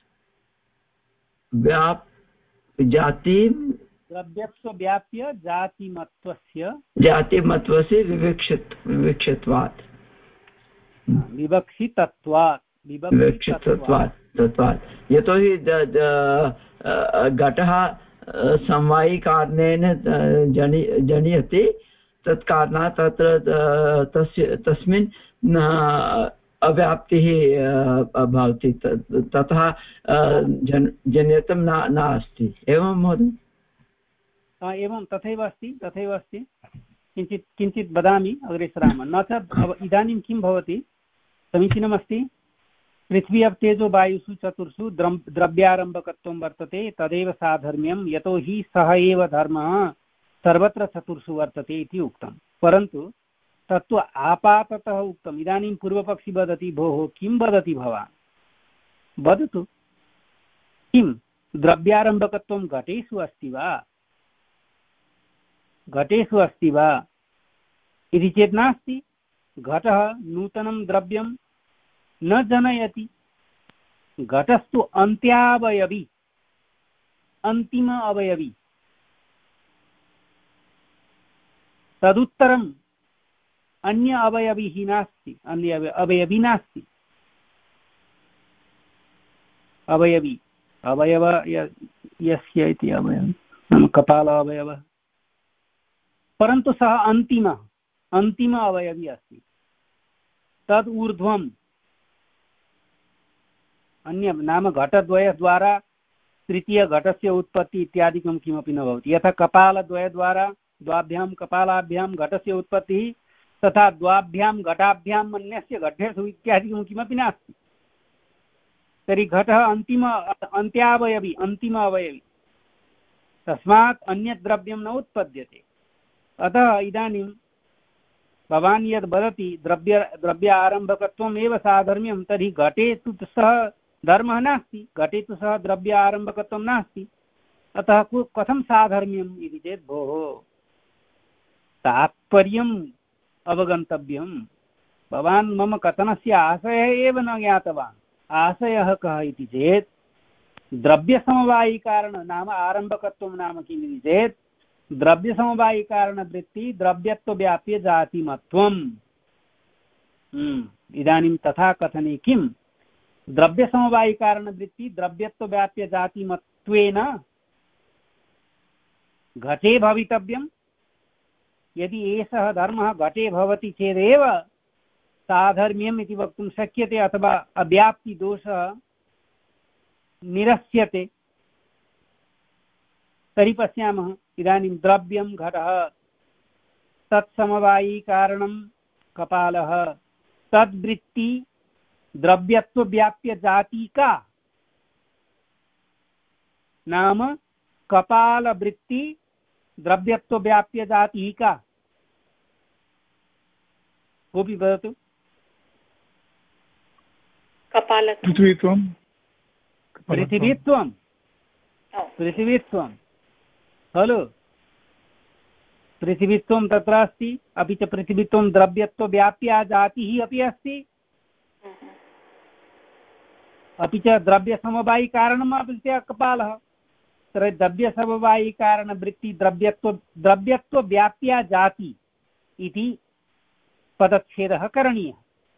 व्याप् जातिं द्रव्यत्व व्याप्य जातिमत्वस्य जातिमत्वस्य विवक्षित विवक्षितत्वात् विवक्षितत्वात् विवक्षितत्वात् तत्त्वात् यतोहि घटः समवायिकारणेन जनि जनयति तत् कारणात् तत्र तस्य तस्मिन् अव्याप्तिः भवति ततः जन जनयितुं न नास्ति एवं महोदय। एवं तथैव अस्ति तथैव अस्ति किञ्चित् किञ्चित् वदामि अग्रे सरामः। न च इदानीं किं भवति समीचीनमस्ति पृथ्वी अप् तेजो वायुषु चतुर्षु द्रव्यारम्भकत्वं वर्तते तदेव साधर्म्यं यतोहि सः एव धर्मः सर्वत्र चतुर्षु वर्तते इति उक्तं परन्तु तत्तु आपाततः उक्तम्। इदानीं पूर्वपक्षी वदति भोः किं वदति भवान् वदतु किं द्रव्यारम्भकत्वं घटेषु अस्ति वा घटेषु अस्ति वा इति चेत् नास्ति। घटः नूतनं द्रव्यं न जनयति घटस्तु अन्त्यावयवी अन्तिम अवयवी तदुत्तरम् अन्य अवयवी नास्ति अन्य अवयवी नास्ति अवयवी अवयव यस्य इति अवयवी नाम कपाल अवयवः परन्तु सः अन्तिमः अन्तिम अवयवी अस्ति तद् ऊर्ध्वम् अन्य नाम घटद्वयद्वारा तृतीयघटस्य उत्पत्ति इत्यादिकं किमपि न भवति। यथा कपालद्वयद्वारा द्वाभ्यां कपालाभ्यां घटस्य उत्पत्तिः तथा द्वाभ्यां घटाभ्याम् अन्यस्य घटेषु इत्यादिकं किमपि नास्ति। तर्हि घटः अन्तिम अन्त्यावयवी अन्तिम अवयवी तस्मात् अन्यत् द्रव्यं न उत्पद्यते। अतः इदानीं भवान् यद् वदति द्रव्य द्रव्य आरम्भकत्वम् एव साधर्म्यं तर्हि घटे तु सः धर्मः नास्ति घटे तु सः द्रव्य आरम्भकत्वं नास्ति अतः कथं साधर्म्यम् इति चेत् भोः तात्पर्यम् अवगन्तव्यं। भवान् मम कथनस्य आशयः एव न ज्ञातवान्। आशयः कः इति चेत् द्रव्यसमवायिकारण नाम आरम्भकत्वं नाम किम् इति चेत् द्रव्यसमवायिकारणवृत्ति द्रव्यत्वव्याप्य जातिमत्वम्। इदानीं तथा कथने किं द्रव्यसमवायिकारणवृत्ति द्रव्यत्वव्याप्य जातिमत्वेन घटे भवितव्यं। यदि एषः धर्मः घटे भवति चेदेव साधर्म्यम् इति वक्तुं शक्यते अथवा अव्याप्तिदोषः निरस्यते। तर्हि पश्यामः इदानीं द्रव्यं घटः तत्समवायिकारणं कपालः तद्वृत्ति द्रव्यत्वव्याप्य जाति का नाम कपालवृत्ति द्रव्यत्वव्याप्य जातिः का कोऽपि वदतु। कपाल पृथ्वीत्वं पृथिवीत्वं पृथिवीत्वं खलु पृथिवीत्वं तत्र अस्ति अपि च पृथिवीत्वं द्रव्यत्वव्याप्या जातिः अपि अस्ति अपि च द्रव्यसमवायिकारणम् अपि च कपालः तर्हि द्रव्यसमवायिकारणवृत्ति द्रव्यत्व द्रव्यत्वव्याप्या जाति इति पदच्छेदः करणीयः।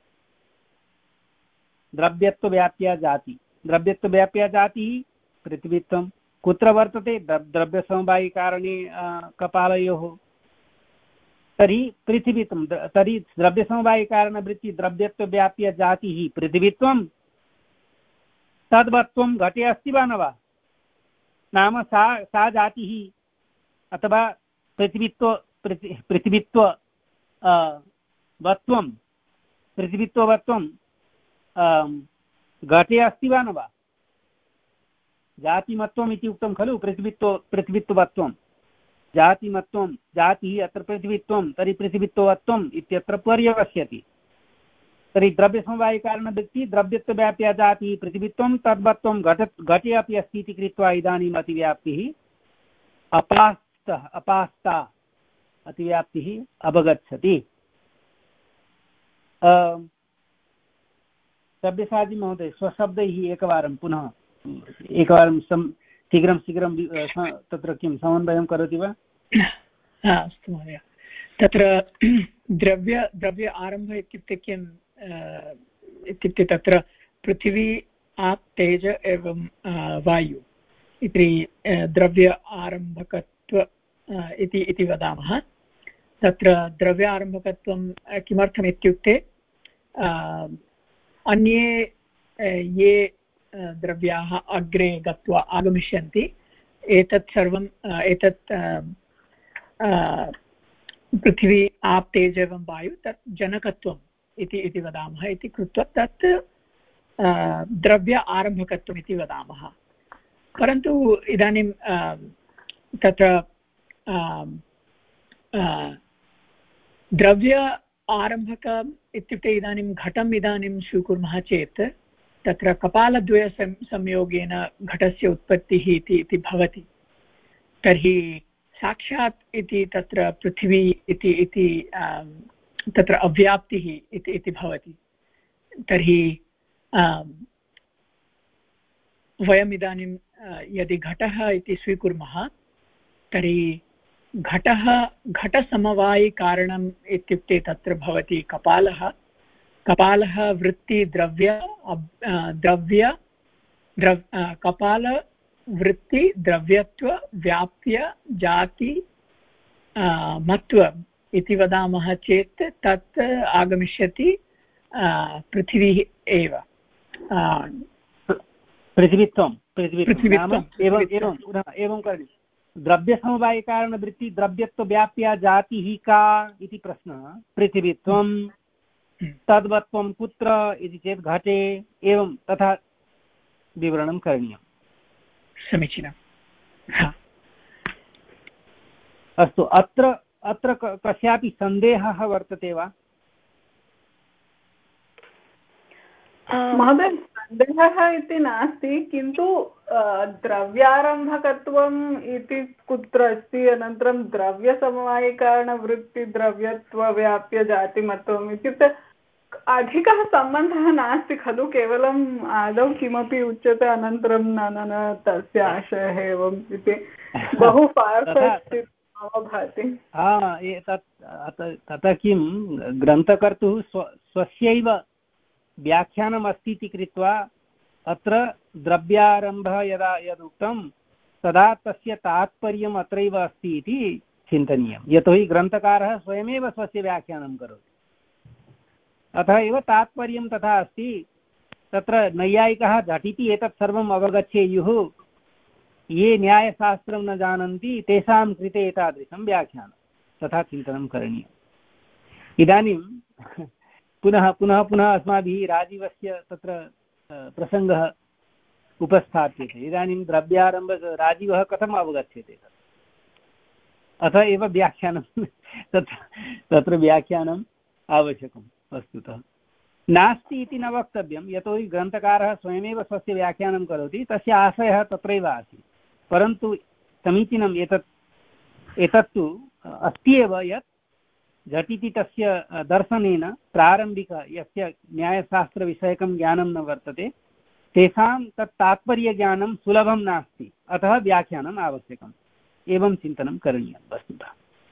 द्रव्यत्वव्याप्या जाति द्रव्यत्वव्याप्या जातिः पृथ्वीत्वं कुत्र वर्तते? द्रव्यसमवायिकारणे कपालयोः। तर्हि पृथिवीत्वं तर्हि द्रव्यसमवायिकारणवृत्ति द्रव्यत्वव्याप्य जातिः पृथिवीत्वं तद्वत्वं घटे अस्ति वा न वा? नाम सा सा जातिः अथवा पृथिवीत्व पृथिवीत्व वत्वं पृथिवीत्ववत्वं घटे अस्ति वा न वा? जातिमत्वम् इति उक्तं खलु। पृथिवीत्व पृथिवीत्ववत्वं जातिमत्वं जातिः अत्र पृथिवीत्वं तर्हि पृथिवीत्ववत्वम् इत्यत्र पर्यवस्यति। तर्हि द्रव्यसमवायिकारणवृत्ति द्रव्यत्वव्याप्या जातिः पृथिवीत्वं तद्वत्वं घट घटे अपि अस्ति इति कृत्वा इदानीम् अतिव्याप्तिः अपास्तः अपास्ता अतिव्याप्तिः अवगच्छति। सब्यसाची महोदय स्वशब्दैः एकवारं पुनः एकवारं सं शीघ्रं शीघ्रं तत्र किं समन्वयं करोति वा? अस्तु महोदय। तत्र द्रव्य द्रव्य आरम्भ इत्युक्ते किम् इत्युक्ते तत्र पृथिवी आप् तेज एवं वायु इति द्रव्य आरम्भकत्व इति इति वदामः। तत्र द्रव्य आरम्भकत्वं किमर्थम् इत्युक्ते अन्ये ये द्रव्याः अग्रे गत्वा आगमिष्यन्ति एतत् सर्वं एतत् पृथिवी आप् तेज एवं वायु तत् जनकत्वम् इति इति वदामः इति कृत्वा तत् द्रव्य आरम्भकत्वम् इति वदामः। परन्तु इदानीं तत्र द्रव्य आरम्भकम् इत्युक्ते इदानीं घटम् इदानीं स्वीकुर्मः चेत् तत्र कपालद्वय संयोगेन घटस्य उत्पत्तिः इति इति भवति। तर्हि साक्षात् इति तत्र पृथिवी इति इति तत्र अव्याप्तिः इति इति भवति। तर्हि वयम् इदानीं यदि घटः इति स्वीकुर्मः तर्हि घटः घटसमवायिकारणम् इत्युक्ते तत्र भवति कपालः कपालः वृत्ति द्रव्य द्रव्य द्रव कपाल वृत्ति द्रव्यत्व व्याप्य जाति मत्व इति वदामः चेत् तत् आगमिष्यति पृथिवी एव। पृथिवीत्वं पृथिवीत्वं एवं एवं एवं करणीयं। द्रव्यसमवायिकारणवृत्ति द्रव्यत्वव्याप्या जातिः का इति प्रश्नः। पृथिवीत्वं तद्वत्वं कुत्र इति चेत् घटे एवं तथा विवरणं करणीयम्। समीचीनम्। अस्तु अत्र अत्र कस्यापि सन्देहः वर्तते वा? महोदय सन्देहः इति नास्ति किन्तु द्रव्यारम्भकत्वम् इति कुत्र अस्ति अनन्तरं द्रव्यसमवायिकारणवृत्ति द्रव्यत्वव्याप्य जातिमत्वम् इत्युक्ते अधिकः सम्बन्धः नास्ति खलु केवलम् आदौ किमपि उच्यते अनन्तरं न न न तस्य आशयः एवम् इति बहु फार् भाति। तथा किं ग्रन्थकर्तुः स्व स्वस्यैव व्याख्यानम् अस्ति इति कृत्वा अत्र द्रव्यारम्भः यदा यदुक्तं तदा तस्य तात्पर्यम् अत्रैव अस्ति इति चिन्तनीयं। यतोहि ग्रन्थकारः स्वयमेव स्वस्य व्याख्यानं करोति अतः एव तात्पर्यं तथा अस्ति। तत्र नैयायिकः झटिति एतत् सर्वम् अवगच्छेयुः। ये न्यायशास्त्रं न जानन्ति तेषां कृते एतादृशं व्याख्यानं तथा चिन्तनं करणीयम्। इदानीं पुनः पुनः पुनः अस्माभिः राजीवस्य तत्र प्रसङ्गः उपस्थाप्यते। इदानीं द्रव्यारम्भ राजीवः कथम् अवगच्छेते अतः एव व्याख्यानं तत्र तत्र व्याख्यानम् आवश्यकम् वस्तुतः नास्ति इति न वक्तव्यं। यतोहि ग्रन्थकारः स्वयमेव स्वस्य व्याख्यानं करोति तस्य आशयः तत्रैव आसीत्। परन्तु समीचीनम् एतत् एतत्तु अस्ति एव यत् झटिति तस्य दर्शनेन प्रारम्भिक यस्य न्यायशास्त्रविषयकं ज्ञानं न वर्तते तेषां तत् तात्पर्यज्ञानं सुलभं नास्ति, अतः व्याख्यानम् आवश्यकम्, एवं चिन्तनं करणीयं वस्तुतः।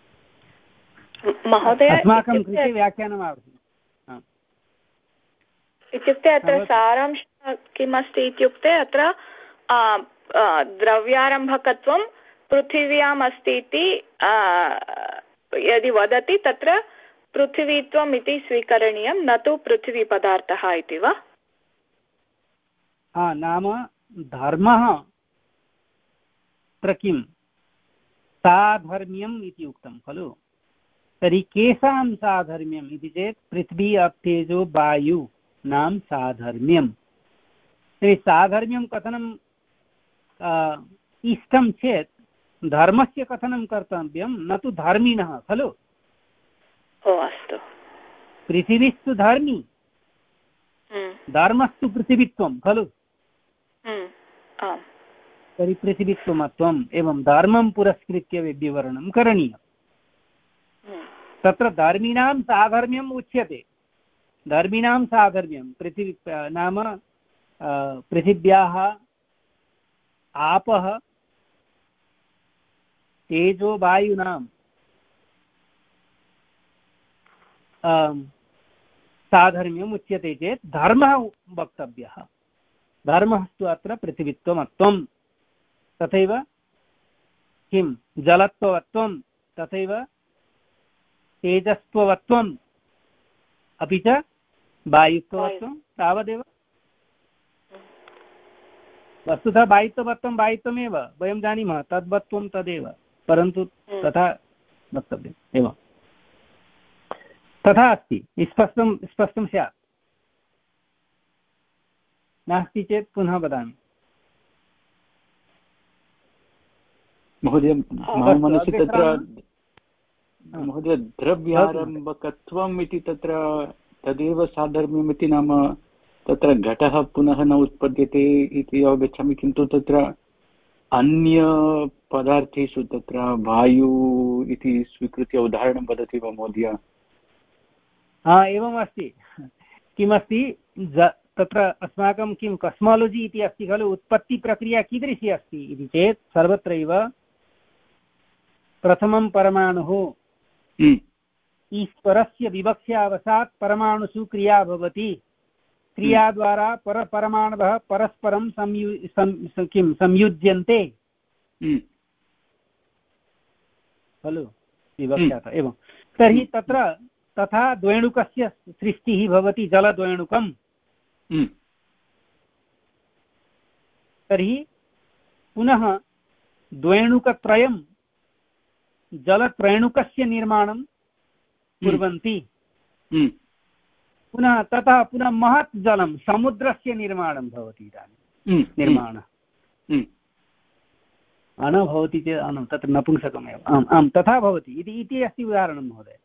महोदय अस्माकं कृते व्याख्यानम् आवश्यकम्। इत्युक्ते अत्र सारांशः किमस्ति इत्युक्ते अत्र द्रव्यारम्भकत्वं पृथिव्याम् अस्ति इति यदि वदति तत्र पृथिवीत्वम् इति स्वीकरणीयं, न तु पृथिवीपदार्थः इति वा? हा, नाम धर्मः अत्र किं साधर्म्यम् इति उक्तं खलु। तर्हि केषां साधर्म्यम् इति चेत् पृथ्वी अप्तेजो वायुनां साधर्म्यं। तर्हि साधर्म्यं कथनं इष्टं चेत् धर्मस्य कथनं कर्तव्यं, न तु धर्मिणः खलु। ओ अस्तु। पृथिवीस्तु धर्मी, धर्मस्तु पृथिवीत्वं खलु। तर्हि पृथिवीत्वमत्वम् एवं धर्मं पुरस्कृत्य विवरणं करणीयम्। तत्र धर्मिणां साधर्म्यम् उच्यते। धर्मिणां साधर्म्यं पृथिवी नाम पृथिव्याः आपः तेजो वायुनां साधर्म्यम् उच्यते चेत् धर्मः वक्तव्यः। धर्मः तु अत्र पृथिवीत्वमत्वं, तथैव किं जलत्वत्वं, तथैव तेजस्त्वत्वम्, अपि च वायुत्वत्वं, तावदेव। वस्तुतः वायुत्वत्वं वायुत्वमेव, वयं जानीमः तद्वत्वं तदेव, परन्तु तथा वक्तव्यम् एव। तथा अस्ति, स्पष्टं स्पष्टं स्यात्। नास्ति चेत् पुनः वदामि। महोदय मम मनसि तत्र महोदय द्रव्यारम्भकत्वम् इति तत्र तदेव साधर्म्यम् इति, नाम तत्र घटः पुनः न उत्पद्यते इति अवगच्छामि, किन्तु तत्र अन्यपदार्थेषु तत्र वायु इति स्वीकृत्य उदाहरणं वदति वा महोदय? हा, एवम् अस्ति। किमस्ति तत्र अस्माकं किं कस्मालजि इति अस्ति खलु, उत्पत्तिप्रक्रिया कीदृशी अस्ति इति चेत् सर्वत्रैव प्रथमं परमाणुः ईश्वरस्य विवक्ष्यावसात् परमाणुषु क्रिया भवति। क्रियाद्वारा परपरमाणवः परस्परं संयु सं, किं संयुज्यन्ते खलु, विवक्षात एवं। तर्हि तत्र तथा द्वैणुकस्य सृष्टिः भवति, जलद्वैणुकम्। तर्हि पुनः द्वैणुकत्रयं जलत्रैणुकस्य निर्माणं कुर्वन्ति। पुनः ततः पुनः महत् जलं समुद्रस्य निर्माणं भवति। इदानीं निर्माणः अन भवति चेत् अन तत्र नपुंसकमेव। आम् आम् तथा भवति इति इति अस्ति उदाहरणं महोदय।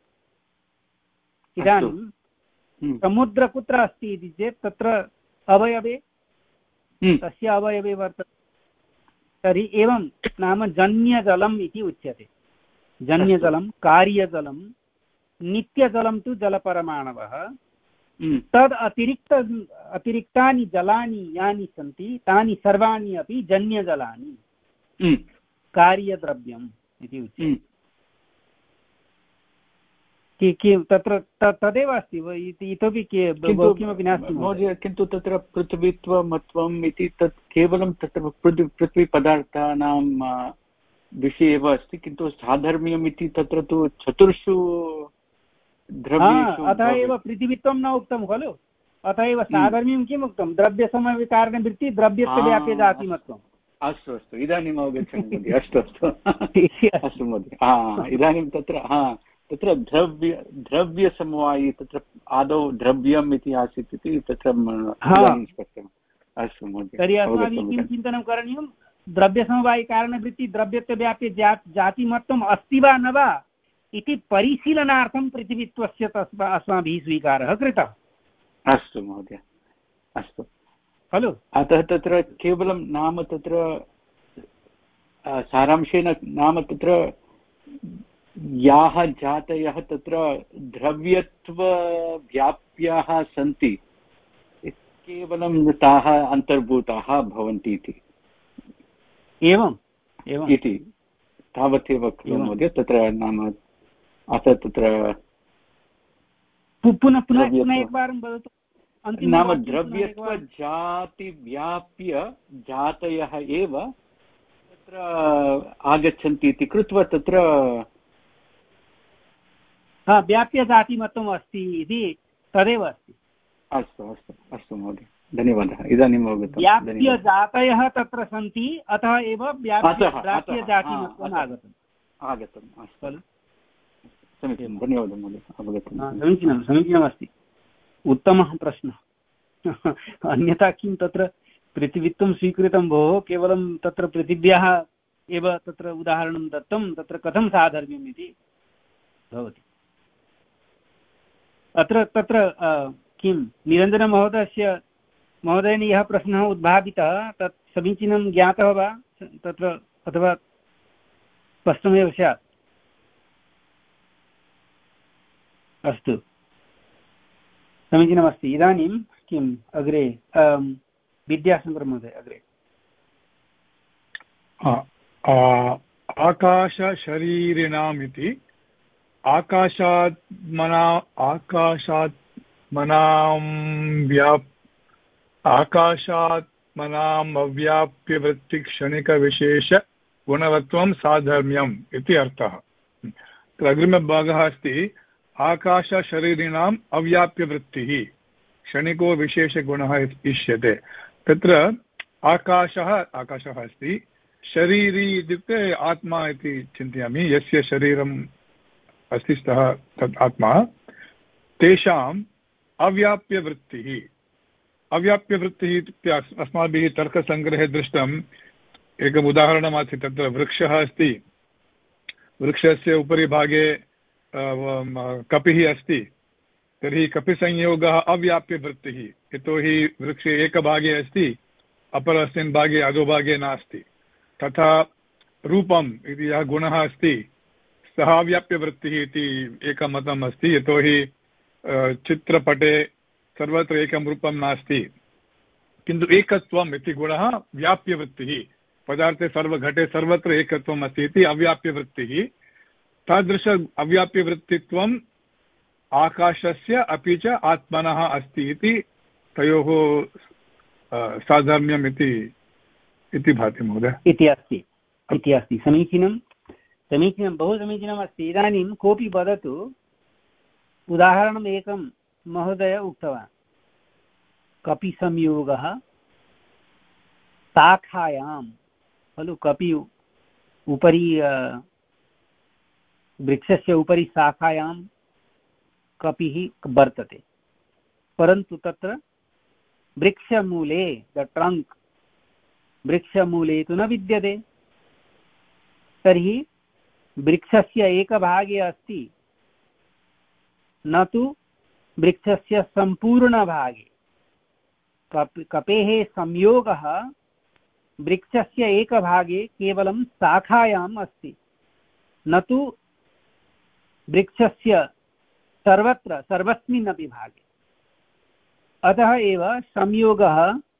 इदानीं समुद्र कुत्र अस्ति इति चेत् तत्र अवयवे तस्य अवयवे वर्तते। तर्हि एवं नाम जन्यजलम् इति उच्यते। जन्यजलं, कार्यजलं, नित्यजलं तु जलपरमाणवः। तद् अतिरिक्त अतिरिक्तानि जलानि यानि सन्ति तानि सर्वाणि अपि जन्यजलानि, कार्यद्रव्यम् इति उच्यते। किं तत्र तदेव अस्ति इतोपि किमपि नास्ति महोदय। किन्तु तत्र पृथ्वीत्वमत्वम् इति तत् केवलं तत्र पृथ्वीपदार्थानां विषये एव अस्ति, किन्तु साधर्म्यम् इति तत्र तु चतुर्षु द्रव्येषु। अतः एव पृथिवीत्वं न उक्तं खलु, अतः एव साधर्म्यं किम् उक्तं? द्रव्यसमविकारणवृत्ति द्रव्यस्य व्याप्य जातिमत्वम्। अस्तु अस्तु, इदानीम् अवगच्छामि महोदय। अस्तु अस्तु अस्तु महोदय। हा, इदानीं तत्र हा तत्र द्रव्य द्रव्यसमवायि तत्र आदौ द्रव्यम् इति आसीत् इति तत्र स्पष्टम्। अस्तु महोदय। तर्हि अस्माभिः किं चिन्तनं करणीयं? द्रव्यसमवायिकारणवृत्ति द्रव्यस्य व्याप्य जातिमत्वम् अस्ति वा न वा इति परिशीलनार्थं पृथिवीत्वस्य अस्माभिः स्वीकारः कृतः। अस्तु महोदय, अस्तु खलु। अतः तत्र केवलं नाम तत्र सारांशेन नाम तत्र याः जातयः तत्र द्रव्यत्वव्याप्याः सन्ति केवलं ताः अन्तर्भूताः भवन्ति इति एवम् एवम् इति तावदेव खलु महोदय तत्र नाम अथ तत्र पुनः पुनः पुनः एकवारं वदतु नाम द्रव्यत्वजातिव्याप्य जातयः एव तत्र आगच्छन्ति इति कृत्वा तत्र व्याप्य जातिमत्वम् अस्ति इति तदेव अस्ति। अस्तु अस्तु अस्तु महोदय धन्यवादः इदानीम् अवगतम्। व्याप्य जातयः तत्र सन्ति अतः एव व्याप्य जातिमत्वम् आगतम् आगतम् अस्तु समीचीनं धन्यवादः महोदय अवगतं। समीचीनं समीचीनमस्ति उत्तमः प्रश्नः। अन्यथा किं तत्र पृथिवीत्वं स्वीकृतं भोः केवलं तत्र पृथिव्याः एव तत्र उदाहरणं दत्तं तत्र कथं साधर्म्यम् इति भवति। अत्र तत्र किं निरञ्जनमहोदयस्य महोदयेन यः प्रश्नः उद्भावितः तत् समीचीनं ज्ञातः वा तत्र अथवा स्पष्टमेव स्यात्? अस्तु समीचीनमस्ति। इदानीं किम् अग्रे विद्याशङ्कर महोदय अग्रे। आकाशशरीरिणाम् इति आकाशात् मना आकाशात् मनां व्याप् आकाशात् मनाम् अव्याप्य वृत्तिक्षणिकविशेषगुणवत्वं साधर्म्यम् इति अर्थः। अग्रिमभागः अस्ति आकाशशरीरिणाम् अव्याप्यवृत्तिः क्षणिको विशेषगुणः इष्यते। तत्र आकाशः आकाशः अस्ति शरीरी इत्युक्ते आत्मा इति चिन्तयामि यस्य शरीरम् अस्ति सः तत् आत्मा तेषाम् अव्याप्यवृत्तिः अव्याप्यवृत्तिः इत्युक्ते अस्माभिः तर्कसङ्ग्रहे दृष्टम् एकम् उदाहरणमासीत्। तत्र वृक्षः अस्ति वृक्षस्य उपरि भागे कपिः अस्ति तर्हि कपिसंयोगः अव्याप्यवृत्तिः यतोहि वृक्षे एकभागे अस्ति अपरस्मिन् भागे अधोभागे नास्ति। तथा रूपम् इति यः गुणः अस्ति सः अव्याप्यवृत्तिः इति एकं मतम् अस्ति यतोहि चित्रपटे सर्वत्र एकं रूपं नास्ति किन्तु एकत्वम् इति गुणः व्याप्यवृत्तिः पदार्थे सर्वघटे सर्वत्र एकत्वम् अस्ति इति अव्याप्यवृत्तिः। तादृश अव्याप्यवृत्तित्वम् आकाशस्य अपि च आत्मनः अस्ति इति तयोः साधर्म्यम् इति इति भाति महोदय। इति अस्ति इति अस्ति समीचीनं समीचीनं बहु समीचीनम् अस्ति। इदानीं कोऽपि वदतु उदाहरणम् एकं महोदय उक्तवान् कपिसंयोगः शाखायां खलु कपि उपरि वृक्षस्य उपरि शाखायां कपिः वर्तते परन्तु तत्र वृक्षमूले द ट्रङ्क् वृक्षमूले तु न विद्यते। तर्हि वृक्षस्य एकभागे अस्ति न तु वृक्षस्य सम्पूर्णभागे। कप कपेः संयोगः वृक्षस्य एकभागे केवलं शाखायाम् अस्ति न तु वृक्षस्य सर्वत्र सर्वस्मिन्नपि भागे। अतः एव संयोगः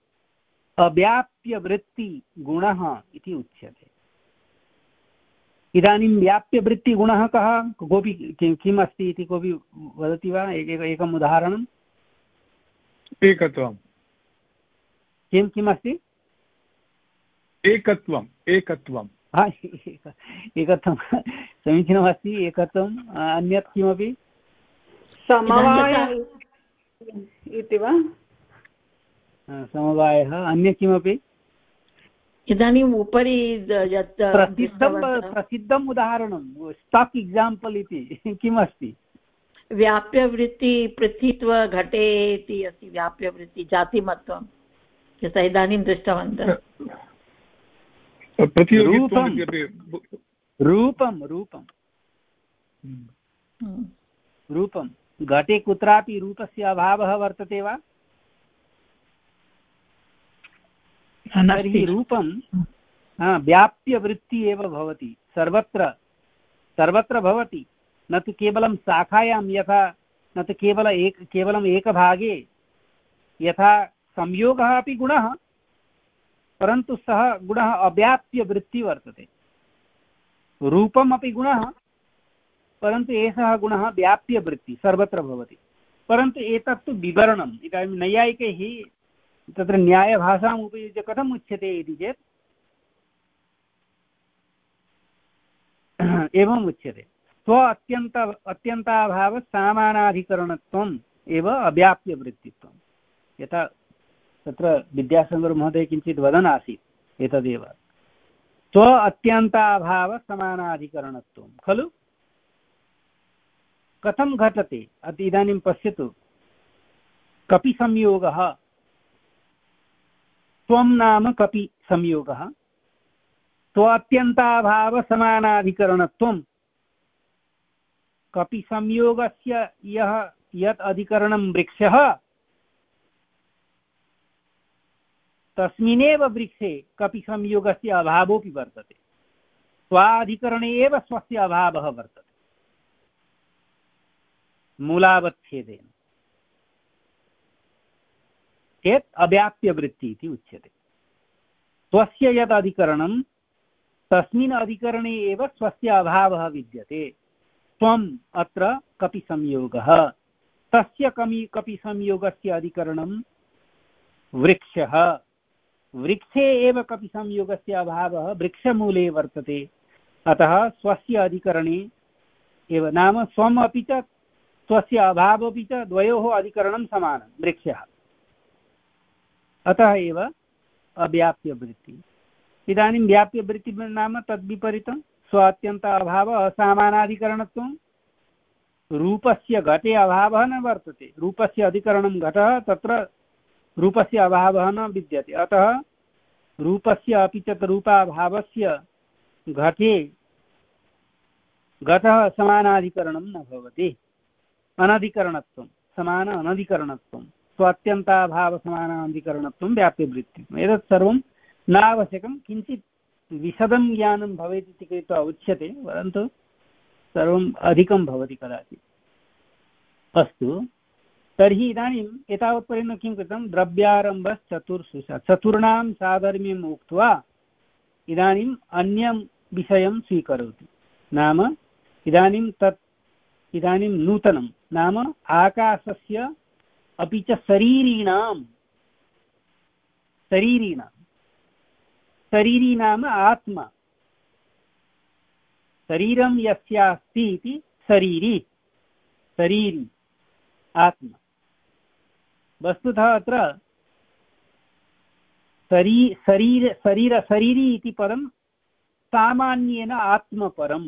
अव्याप्यवृत्तिगुणः इति उच्यते। इदानीं व्याप्यवृत्तिगुणः कः कोऽपि किम् अस्ति इति कोऽपि वदति वा? एकम् उदाहरणम्। एकत्वम्। किं किम् अस्ति? एकत्वम् एकत्वं हा एकत्वं समीचीनमस्ति। एकत्वम् अन्यत् किमपि? समवायः इति वा? समवायः अन्यत् किमपि? इदानीम् उपरि यत् प्रसिद्धं प्रसिद्धम् उदाहरणं स्टाक् एक्साम्पल् इति किम् अस्ति? व्याप्यवृत्ति पृथ्वीत्व घटे इति अस्ति। व्याप्यवृत्ति जातिमत्वं यथा इदानीं दृष्टवन्तः। रूपं रूपं रूपं रूपं घटे कुत्रापि रूपस्य अभावः वर्तते वा? तर्हि रूपं व्याप्यवृत्ति एव भवति सर्वत्र सर्वत्र भवति न तु केवलं शाखायां यथा न तु केवल एक केवलम् एकभागे यथा संयोगः अपि गुणः, परन्तु सः गुणः अव्याप्यवृत्तिः वर्तते। रूपम् अपि गुणः, परन्तु एषः गुणः व्याप्यवृत्तिः सर्वत्र भवति। परन्तु एतत्तु विवरणम्। इदानीं नैयायिकैः तत्र न्यायभाषाम् उपयुज्य कथम् उच्यते इति चेत् एवम् उच्यते, स्व अत्यन्त अत्यन्ताभावः सामानाधिकरणत्वम् एव अव्याप्यवृत्तित्वम्। यथा तत्र विद्यासागरमहोदय किञ्चित् वदन् आसीत् एतदेव, स्व अत्यन्ताभावः समानाधिकरणत्वं खलु। कथं घटते अति इदानीं पश्यतु, कपि संयोगः, त्वं नाम कपि संयोगः, स्वात्यन्ताभावसमानाधिकरणत्वं, कपि संयोगस्य यः यत् अधिकरणं वृक्षः, तस्मिन्नेव वृक्षे कपि संयोगस्य अभावोऽपि वर्तते। स्वाधिकरणे एव स्वस्य अभावः वर्तते मूलावच्छेदेन चेत् अव्याप्यवृत्तिः इति उच्यते। स्वस्य यद् अधिकरणं तस्मिन् अधिकरणे एव स्वस्य अभावः विद्यते। त्वम् अत्र कपि संयोगः, तस्य कमि कपि संयोगस्य अधिकरणं वृक्षः, वृक्षे एव कपि संयोगस्य अभावः वृक्षमूले वर्तते। अतः स्वस्य अधिकरणे एव, नाम स्वम् अपि च स्वस्य अभावोऽपि च द्वयोः अधिकरणं समानं वृक्षः, अतः एव अव्याप्यवृत्तिः। इदानीं व्याप्यवृत्तिः नाम तद्विपरीतं स्वात्यन्त अभावः असामानाधिकरणत्वं। रूपस्य घटे अभावः न वर्तते, रूपस्य अधिकरणं घटः, तत्र रूपस्य अभावः न विद्यते। अतः रूपस्य अपि च रूपाभावस्य घटे घटः समानाधिकरणं न भवति। अनधिकरणत्वं, समान अनधिकरणत्वं, स्वात्यन्ताभावसमानाधिकरणत्वं व्याप्यवृत्तिः। एतत् सर्वं नावश्यकं, किञ्चित् विशदं ज्ञानं भवेत् इति कृत्वा उच्यते, परन्तु सर्वम् अधिकं भवति कदाचित्। अस्तु, तर्हि इदानीम् एतावत्पर्यन्तं किं कृतं, द्रव्यारम्भश्चतुर्षु, चतुर्णां साधर्म्यम् उक्त्वा इदानीम् अन्यं विषयं स्वीकरोति। नाम इदानीं तत् इदानीं नूतनं, नाम आकाशस्य अपि च शरीरीणां, शरीरीणां, शरीरी नाम आत्मा, शरीरं यस्यास्ति इति शरीरी, शरीरी आत्मा। वस्तुतः अत्र शरी शरीर शरीर शरीरी इति पदं सामान्येन आत्मपरं,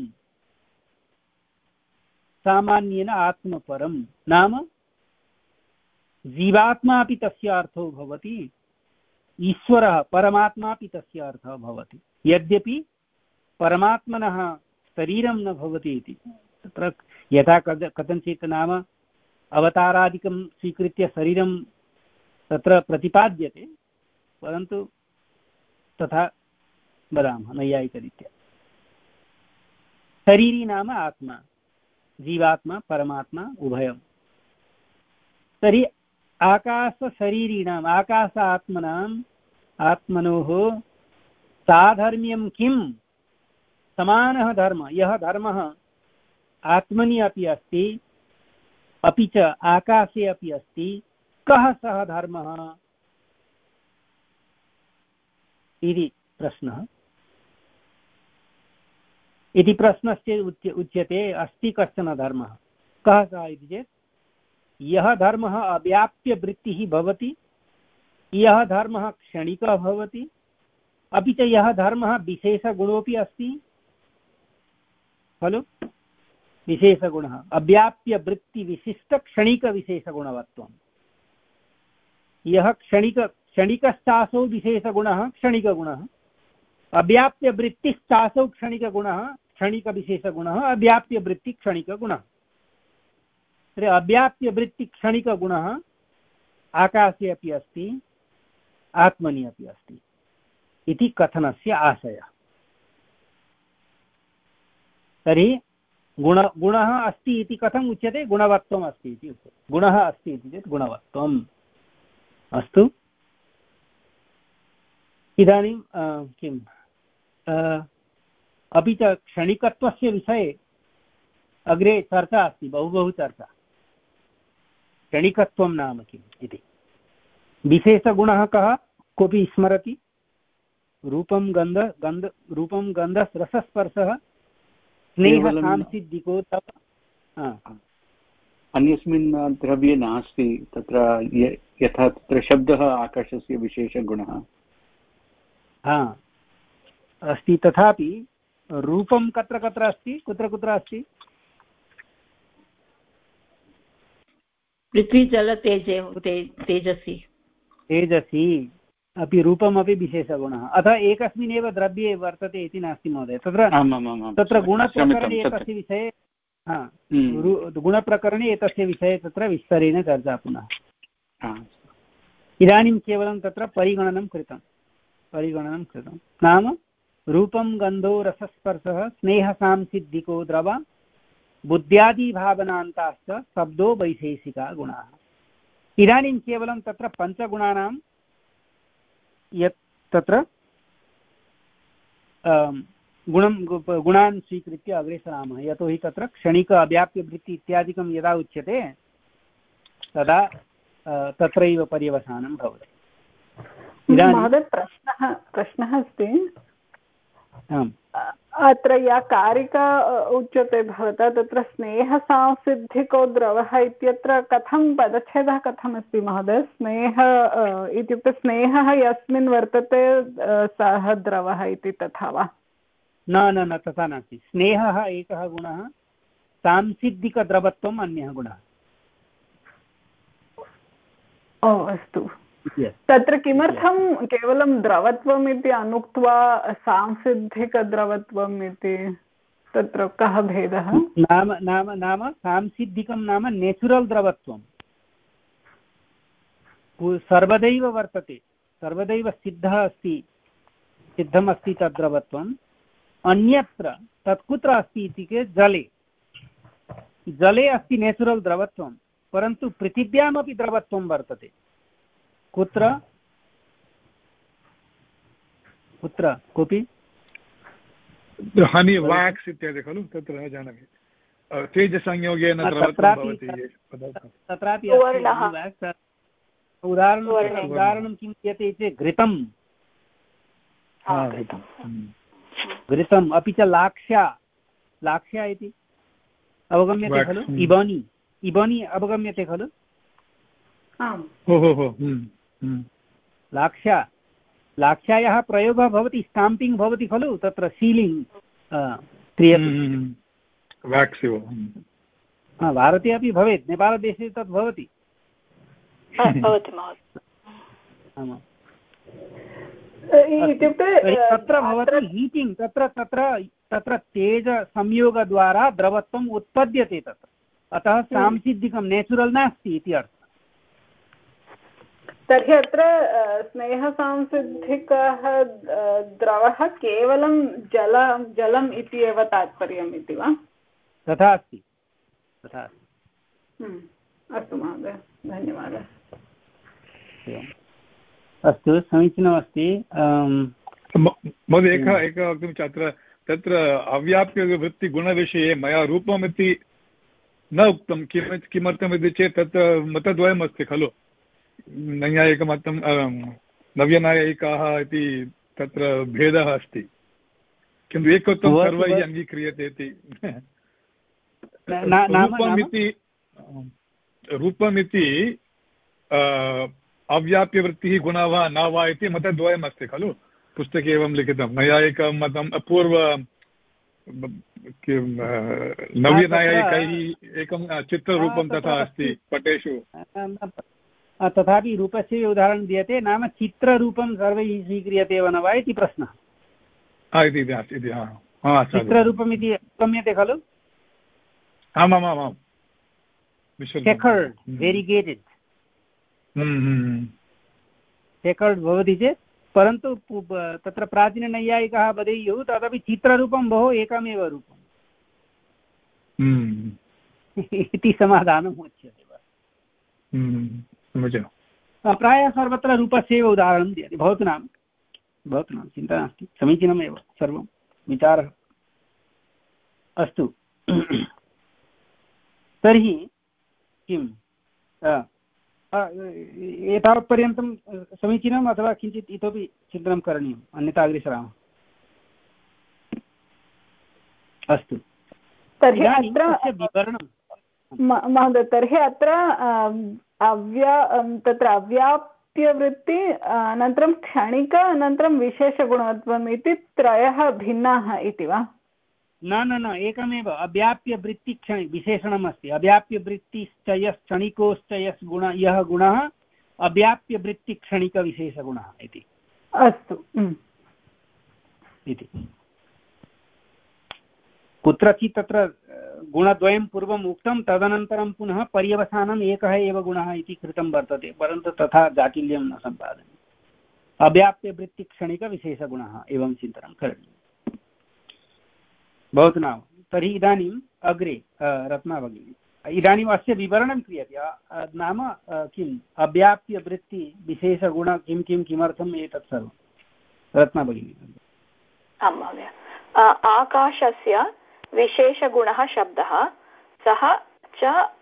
सामान्येन आत्मपरं नाम जीवात्मा अपि तस्य अर्थो भवति, ईश्वरः परमात्मा अपि तस्य अर्थः भवति। यद्यपि परमात्मनः शरीरं न भवति इति तत्र यथा कथञ्चित् नाम अवतारादिकं स्वीकृत्य शरीरं तत्र प्रतिपाद्यते, परन्तु तथा वदामः नैयायिकरीत्या। शरीरी नाम आत्मा, जीवात्मा परमात्मा उभयं। तर्हि आकाशशरीरिणाम्, आकाश आत्मनाम्, आत्मनोः साधर्म्यं किं, समानः धर्म, यः धर्मः आत्मनि अपि अस्ति अपि च आकाशे अपि अस्ति, कः सः धर्मः इति प्रश्नः। इति प्रश्नस्य उच्य उच्यते अस्ति कश्चन धर्मः, कः सः इति चेत् यः धर्मः अव्याप्यवृत्तिः भवति, यः धर्मः क्षणिकः भवति, अपि च यः धर्मः विशेषगुणोऽपि अस्ति खलु। विशेषगुणः अव्याप्यवृत्तिविशिष्टक्षणिकविशेषगुणवत्वं। यः क्षणिक क्षणिकश्चासौ विशेषगुणः क्षणिकगुणः, अव्याप्यवृत्तिश्चासौ क्षणिकगुणः क्षणिकविशेषगुणः, अव्याप्यवृत्तिक्षणिकगुणः। तर्हि अव्याप्यवृत्तिक्षणिकगुणः आकाशे अपि अस्ति, आत्मनि अपि अस्ति इति कथनस्य आशयः। तर्हि गुण गुणः अस्ति इति कथम् उच्यते, गुणवत्वम् अस्ति इति उच्यते। गुणः अस्ति इति चेत् गुणवत्वम्। अस्तु, इदानीं किम् अपि च क्षणिकत्वस्य विषये अग्रे चर्चा अस्ति, बहु बहु चर्चा। क्षणिकत्वं नाम किम् इति। विशेषगुणः कः, कोऽपि स्मरति? रूपं गन्ध गन्ध रूपं गन्धरसस्पर्शः स्नेह सांसिद्धिको तप। अन्यस्मिन् द्रव्ये नास्ति तत्र, यथा तत्र शब्दः आकाशस्य विशेषगुणः हा अस्ति, तथापि रूपं कत्र कत्र अस्ति, कुत्र कुत्र अस्ति? पृथ्वी जल तेजे तेजसि तेजसि अपि रूपमपि विशेषगुणः। अतः एकस्मिन्नेव द्रव्ये वर्तते इति नास्ति महोदय। तत्र तत्र गुणप्रकरणे एतस्य विषये हा गुणप्रकरणे एतस्य विषये तत्र विस्तरेण चर्चा पुनः। इदानीं केवलं तत्र परिगणनं कृतं परिगणनं कृतं नाम रूपं गन्धो रसस्पर्शः स्नेहसांसिद्धिको द्रव बुद्ध्यादिभावनान्ताश्च शब्दो वैशेषिका गुणाः। इदानीं केवलं तत्र पञ्चगुणानां यत् तत्र गुणं गुणान् स्वीकृत्य अग्रे सरामः। यतोहि तत्र क्षणिक अव्याप्यवृत्ति इत्यादिकं यदा उच्यते तदा तत्रैव पर्यवसानं भवति। महोदय प्रश्नः प्रश्नः अस्ति, अत्र या कारिका उच्यते भवता तत्र स्नेहसांसिद्धिको द्रवः इत्यत्र कथं पदच्छेदः कथमस्ति महोदय? स्नेह इत्युक्ते स्नेहः यस्मिन् वर्तते सः द्रवः इति तथा वा? न न न तथा नास्ति। स्नेहः एकः गुणः, सांसिद्धिकद्रवत्वम् अन्यः गुणः। ओ अस्तु। तत्र किमर्थं केवलं द्रवत्वम् इति अनुक्त्वा सांसिद्धिकद्रवत्वम् इति, तत्र कः भेदः? नाम नाम नाम सांसिद्धिकं नाम नेचुरल् द्रवत्वं सर्वदैव वर्तते, सर्वदैव सिद्धः अस्ति, सिद्धमस्ति तद्द्रवत्वम्। अन्यत्र तत् कुत्र अस्ति इति चेत् जले जले अस्ति नेचुरल् द्रवत्वं, परन्तु पृथिव्यामपि द्रवत्वं वर्तते। कुत्र कुत्र कोऽपि हनी वाक्स् इत्यादि खलु, तत्र न जानामि तेजसंयोगेन तत्रापि उदाहरणं उदाहरणं किं क्रियते चेत् घृतं घृतम् अपि च लाक्ष्या लाक्ष्या इति अवगम्यते खलु? इबनी इबनी अवगम्यते खलु? लाक्ष्या लाक्ष्यायाः प्रयोगः भवति, स्टाम्पिङ्ग् भवति खलु, तत्र सीलिङ्ग् क्रियते। भारते अपि भवेत्, नेपालदेशे तत् भवति। तत्र भवति हीटिङ्ग्, तत्र तत्र तत्र तेजसंयोगद्वारा द्रवत्वम् उत्पद्यते तत्र, अतः सांसिद्धिकं नेचुरल् नास्ति इति अर्थः। तर्हि अत्र स्नेहसांसिद्धिकः द्रवः केवलं जल जलम् इति एव तात्पर्यम् इति वा? तथा अस्ति, तथा अस्ति। अस्तु महोदय, धन्यवादः। अस्तु, समीचीनमस्ति महोदय। एकः एकः वक्तुं छात्र तत्र अव्याप्यवृत्तिगुणविषये मया रूपमिति न उक्तं। किम किमर्थमिति चेत् तत्र मतद्वयमस्ति खलु, नैयायिकमतं नव्यनैयायिकाः इति तत्र भेदः अस्ति, किन्तु एकत्वं सर्वैः अङ्गीक्रियते इति। रूपमिति रूपमिति अव्याप्यवृत्तिः गुणः वा न वा इति मतद्वयमस्ति खलु, पुस्तके एवं लिखितं। नैयायिकं मतं पूर्व किं नव्यनैयायिकैः एकं चित्ररूपं तथा अस्ति पटेषु। तथापि रूपस्य उदाहरणं दीयते, नाम चित्ररूपं सर्वैः स्वीक्रियते वा न वा इति प्रश्नः। चित्ररूपमिति गम्यते खलु? आमामामां चेकर्ड्, वेरिगेटेड् चेकर्ड् भवति चेत्, परन्तु तत्र प्राचीननैयायिकाः वदेयुः तदपि चित्ररूपं भोः एकमेव रूपम् इति समाधानम् उच्यते। प्रायः सर्वत्र रूपस्यैव उदाहरणं दीयते। भवतु नाम भवतु न चिन्ता नास्ति, समीचीनमेव सर्वं विचारः। अस्तु तर्हि किम् एतावत्पर्यन्तं समीचीनम् अथवा किञ्चित् इतोपि चिन्तनं करणीयम्, अन्यथा अग्रे सरामः। अस्तु तर्हि अत्र विवरणं महोदय, तर्हि अत्र अव्या तत्र अव्याप्यवृत्ति अनन्तरं क्षणिक अनन्तरं विशेषगुणत्वम् इति त्रयः भिन्नाः इति वा? न न न एकमेव अव्याप्यवृत्तिक्षणि विशेषणम् अस्ति। अव्याप्यवृत्तिश्च यः क्षणिकोश्च यः गुण यः गुणः अव्याप्यवृत्तिक्षणिकविशेषगुणः इति। अस्तु इति कुत्रचित् तत्र गुणद्वयं पूर्वम् उक्तं, तदनन्तरं पुनः पर्यवसानम् एकः एव गुणः इति कृतं वर्तते, परन्तु तथा जाटिल्यं न सम्पादनीयम्। अव्याप्यवृत्तिक्षणिकविशेषगुणः एवं चिन्तनं करणीयम्। भवतु नाम तर्हि इदानीम् अग्रे रत्ना भगिनी, इदानीम् अस्य विवरणं क्रियते, नाम किम् अव्याप्यवृत्तिविशेषगुण किं किं किमर्थम् एतत् सर्वं रत्ना भगिनी। आं महोदय, आकाशस्य विशेषगुणः शब्दः, सः च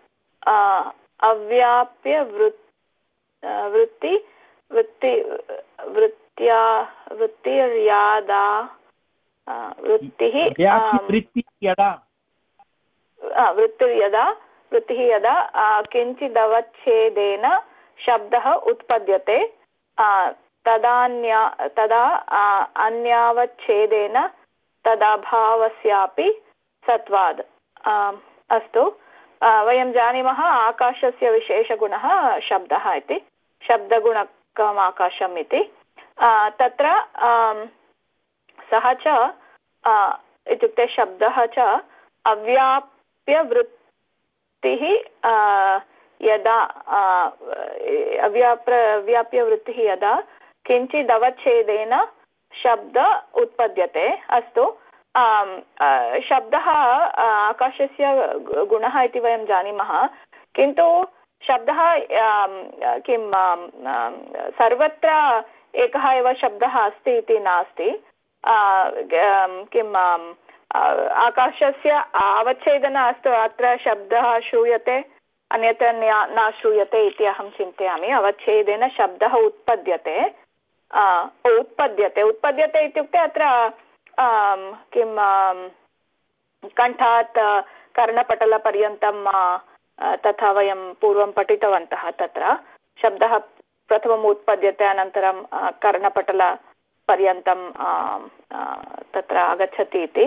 अव्याप्य वृत् वृत्ति वृत्ति वृत्त्या वृत्तिर्यादा वृत्तिः यदा वृत्तिर्यदा वृत्तिः यदा किञ्चिदवच्छेदेन शब्दः उत्पद्यते तदान्या तदा अन्यावच्छेदेन तदभावस्यापि सत्वाद्। अस्तु, वयं जानीमः आकाशस्य विशेषगुणः शब्दः इति, शब्दगुणकम् आकाशम् इति। तत्र सः च इत्युक्ते शब्दः च अव्याप्यवृत्तिः यदा अव्याप्य अव्याप्यवृत्तिः यदा किञ्चिदवच्छेदेन शब्द उत्पद्यते। अस्तु, शब्दः आकाशस्य गुणः इति वयं जानीमः, किन्तु शब्दः किं सर्वत्र एकः एव शब्दः अस्ति इति नास्ति। किम् आकाशस्य अवच्छेदन अस्तु, अत्र शब्दः श्रूयते अन्यत्र न श्रूयते इति अहं चिन्तयामि। अवच्छेदेन शब्दः उत्पद्यते उत्पद्यते उत्पद्यते इत्युक्ते अत्र किं कण्ठात् कर्णपटलपर्यन्तं तथा वयं पूर्वं पठितवन्तः। तत्र शब्दः प्रथमम् उत्पद्यते, अनन्तरं कर्णपटलपर्यन्तं तत्र आगच्छति इति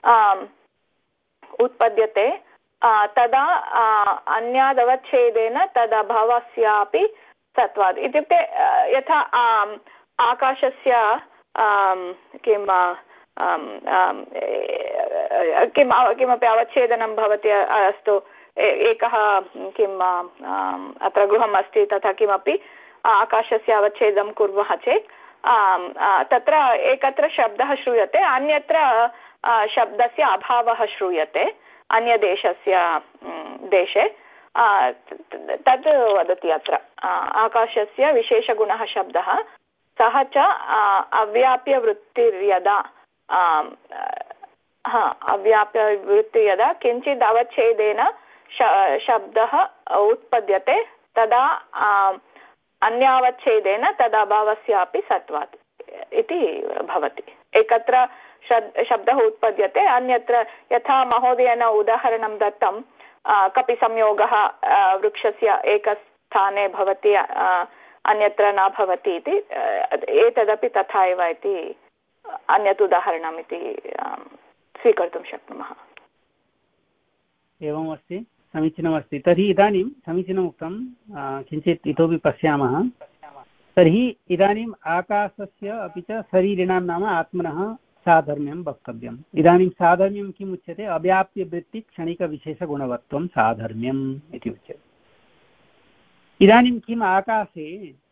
उत्पद्यते। तदा अन्यादवच्छेदेन तदभावस्यापि सत्वात् इत्युक्ते यथा आकाशस्य किं किं किमपि अवच्छेदनं भवति। अस्तु, एकः किम् अत्र गृहम् अस्ति, तथा किमपि आकाशस्य अवच्छेदं कुर्मः चेत् तत्र एकत्र शब्दः श्रूयते, अन्यत्र शब्दस्य अभावः श्रूयते अन्यदेशस्य देशे। तद् वदति अत्र आकाशस्य विशेषगुणः शब्दः, सः च अव्याप्यवृत्तिर्यदा अव्याप्यवृत्तिर्यदा किञ्चित् अवच्छेदेन शब्दः उत्पद्यते तदा अन्यावच्छेदेन तदभावस्यापि सत्वात् इति भवति। एकत्र शब्दः उत्पद्यते, अन्यत्र यथा महोदयेन उदाहरणं दत्तं कपिसंयोगः वृक्षस्य एकस्थाने भवति अन्यत्र न भवति इति, एतदपि तथा एव इति अन्यत् उदाहरणम् इति स्वीकर्तुं शक्नुमः। एवमस्ति, समीचीनमस्ति। तर्हि इदानीं समीचीनम् उक्तं, किञ्चित् इतोपि पश्यामः। तर्हि इदानीम् आकाशस्य अपि च शरीरिणां नाम आत्मनः साधर्म्यं वक्तव्यम्। इदानीं साधर्म्यं किम् उच्यते? अव्याप्यवृत्तिक्षणिकविशेषगुणवत्वं साधर्म्यम् इति उच्यते। इदानीं किम् आकाशे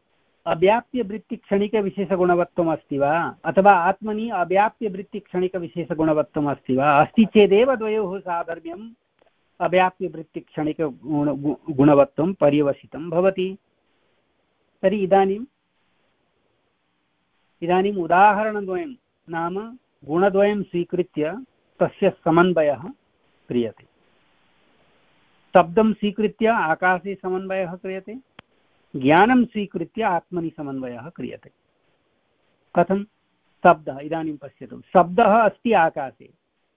अव्याप्यवृत्तिक्षणिकविशेषगुणवत्वम् अस्ति वा, अथवा आत्मनि अव्याप्यवृत्तिक्षणिकविशेषगुणवत्वम् अस्ति वा? अस्ति चेदेव द्वयोः साधर्म्यम् अव्याप्यवृत्तिक्षणिकगुण गुणवत्वं पर्यवसितं भवति। तर्हि इदानीं इदानीम् उदाहरणद्वयं नाम गुणद्वयं स्वीकृत्य तस्य समन्वयः क्रियते। शब्दं स्वीकृत्य आकाशे समन्वयः क्रियते, ज्ञानं स्वीकृत्य आत्मनि समन्वयः क्रियते। कथं? शब्दः, इदानीं पश्यतु, शब्दः अस्ति आकाशे,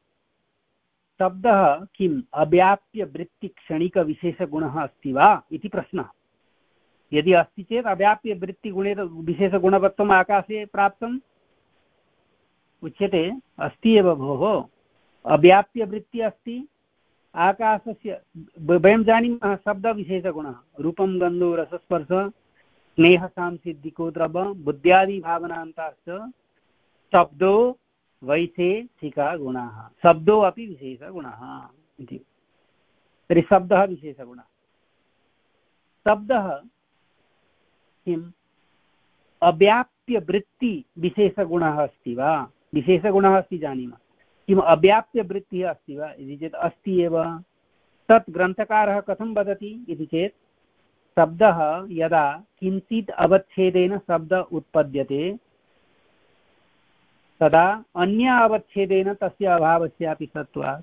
शब्दः किम् अव्याप्य वृत्तिक्षणिकविशेषगुणः अस्ति वा इति प्रश्नः। यदि अस्ति चेत् अव्याप्य वृत्तिगुणे विशेषगुणवत्वम् आकाशे प्राप्तम् उच्यते, अस्ति एव भोः, अव्याप्य वृत्ति अस्ति आकाशस्य। वयं जानीमः शब्दविशेषगुणः रूपं गन्धो रसस्पर्श स्नेह सांसिद्धिको द्रव बुद्ध्यादिभावनान्ताश्च शब्दो वैशेषिका गुणाः, शब्दो अपि विशेषगुणः इति। तर्हि शब्दः विशेषगुणः। शब्दः किम् अव्याप्य वृत्ति विशेषगुणः अस्ति वा? विशेषगुणः अस्ति जानीमः, किम् अव्याप्य वृत्तिः अस्ति वा इति चेत् अस्ति एव। तत् ग्रन्थकारः कथं वदति इति चेत् शब्दः यदा किञ्चित् अवच्छेदेन शब्द उत्पद्यते तदा अन्य अवच्छेदेन तस्य अभावस्यापि सत्त्वात्।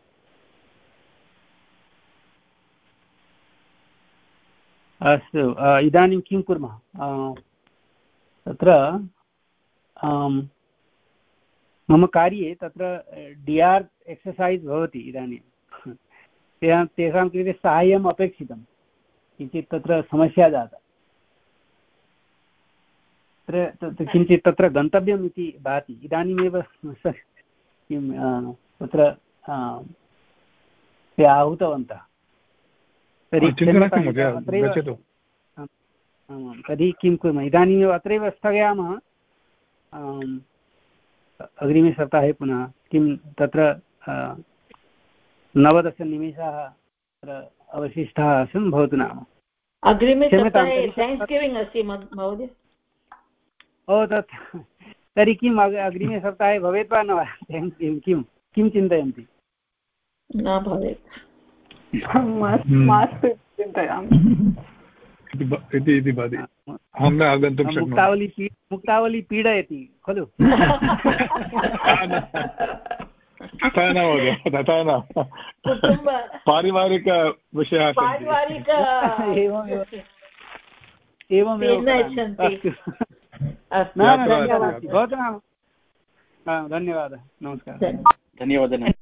अस्तु, इदानीं किं कुर्मः? तत्र मम कार्ये तत्र डि आर् एक्ससैस् भवति इदानीं, तेषां कृते साहाय्यम् अपेक्षितं, किञ्चित् तत्र समस्या जाता, तत्र किञ्चित् तत्र गन्तव्यम् इति भाति। इदानीमेव किं तत्र ते आहूतवन्तः। तर्हि तर्हि किं कुर्मः, इदानीमेव अत्रैव स्थगयामः, अग्रिमे सप्ताहे पुनः। किं तत्र नवदशनिमेषाः तत्र अवशिष्टाः आसन्, भवतु नाम। अग्रिमे सप्ताहे थैंक्स्गिविङ्ग् अस्ति महोदय। ओ तत्, तर्हि किम् अग्रिमे सप्ताहे भवेत् वा न वा थैंक्स्गिविङ्ग्? किं किं चिन्तयन्ति? न भवेत् मास्तु चिन्तयामि इति भाति। अहं न आगन्तुं शक्नोमि। मुक्तावली पी मुक्तावली पीडयति खलु। तथा न महोदय, तथा न, पारिवारिकविषयाः पारिवारिक एवमेव। धन्यवादः, भवतु नाम। धन्यवादः, नमस्कारः। धन्यवादः।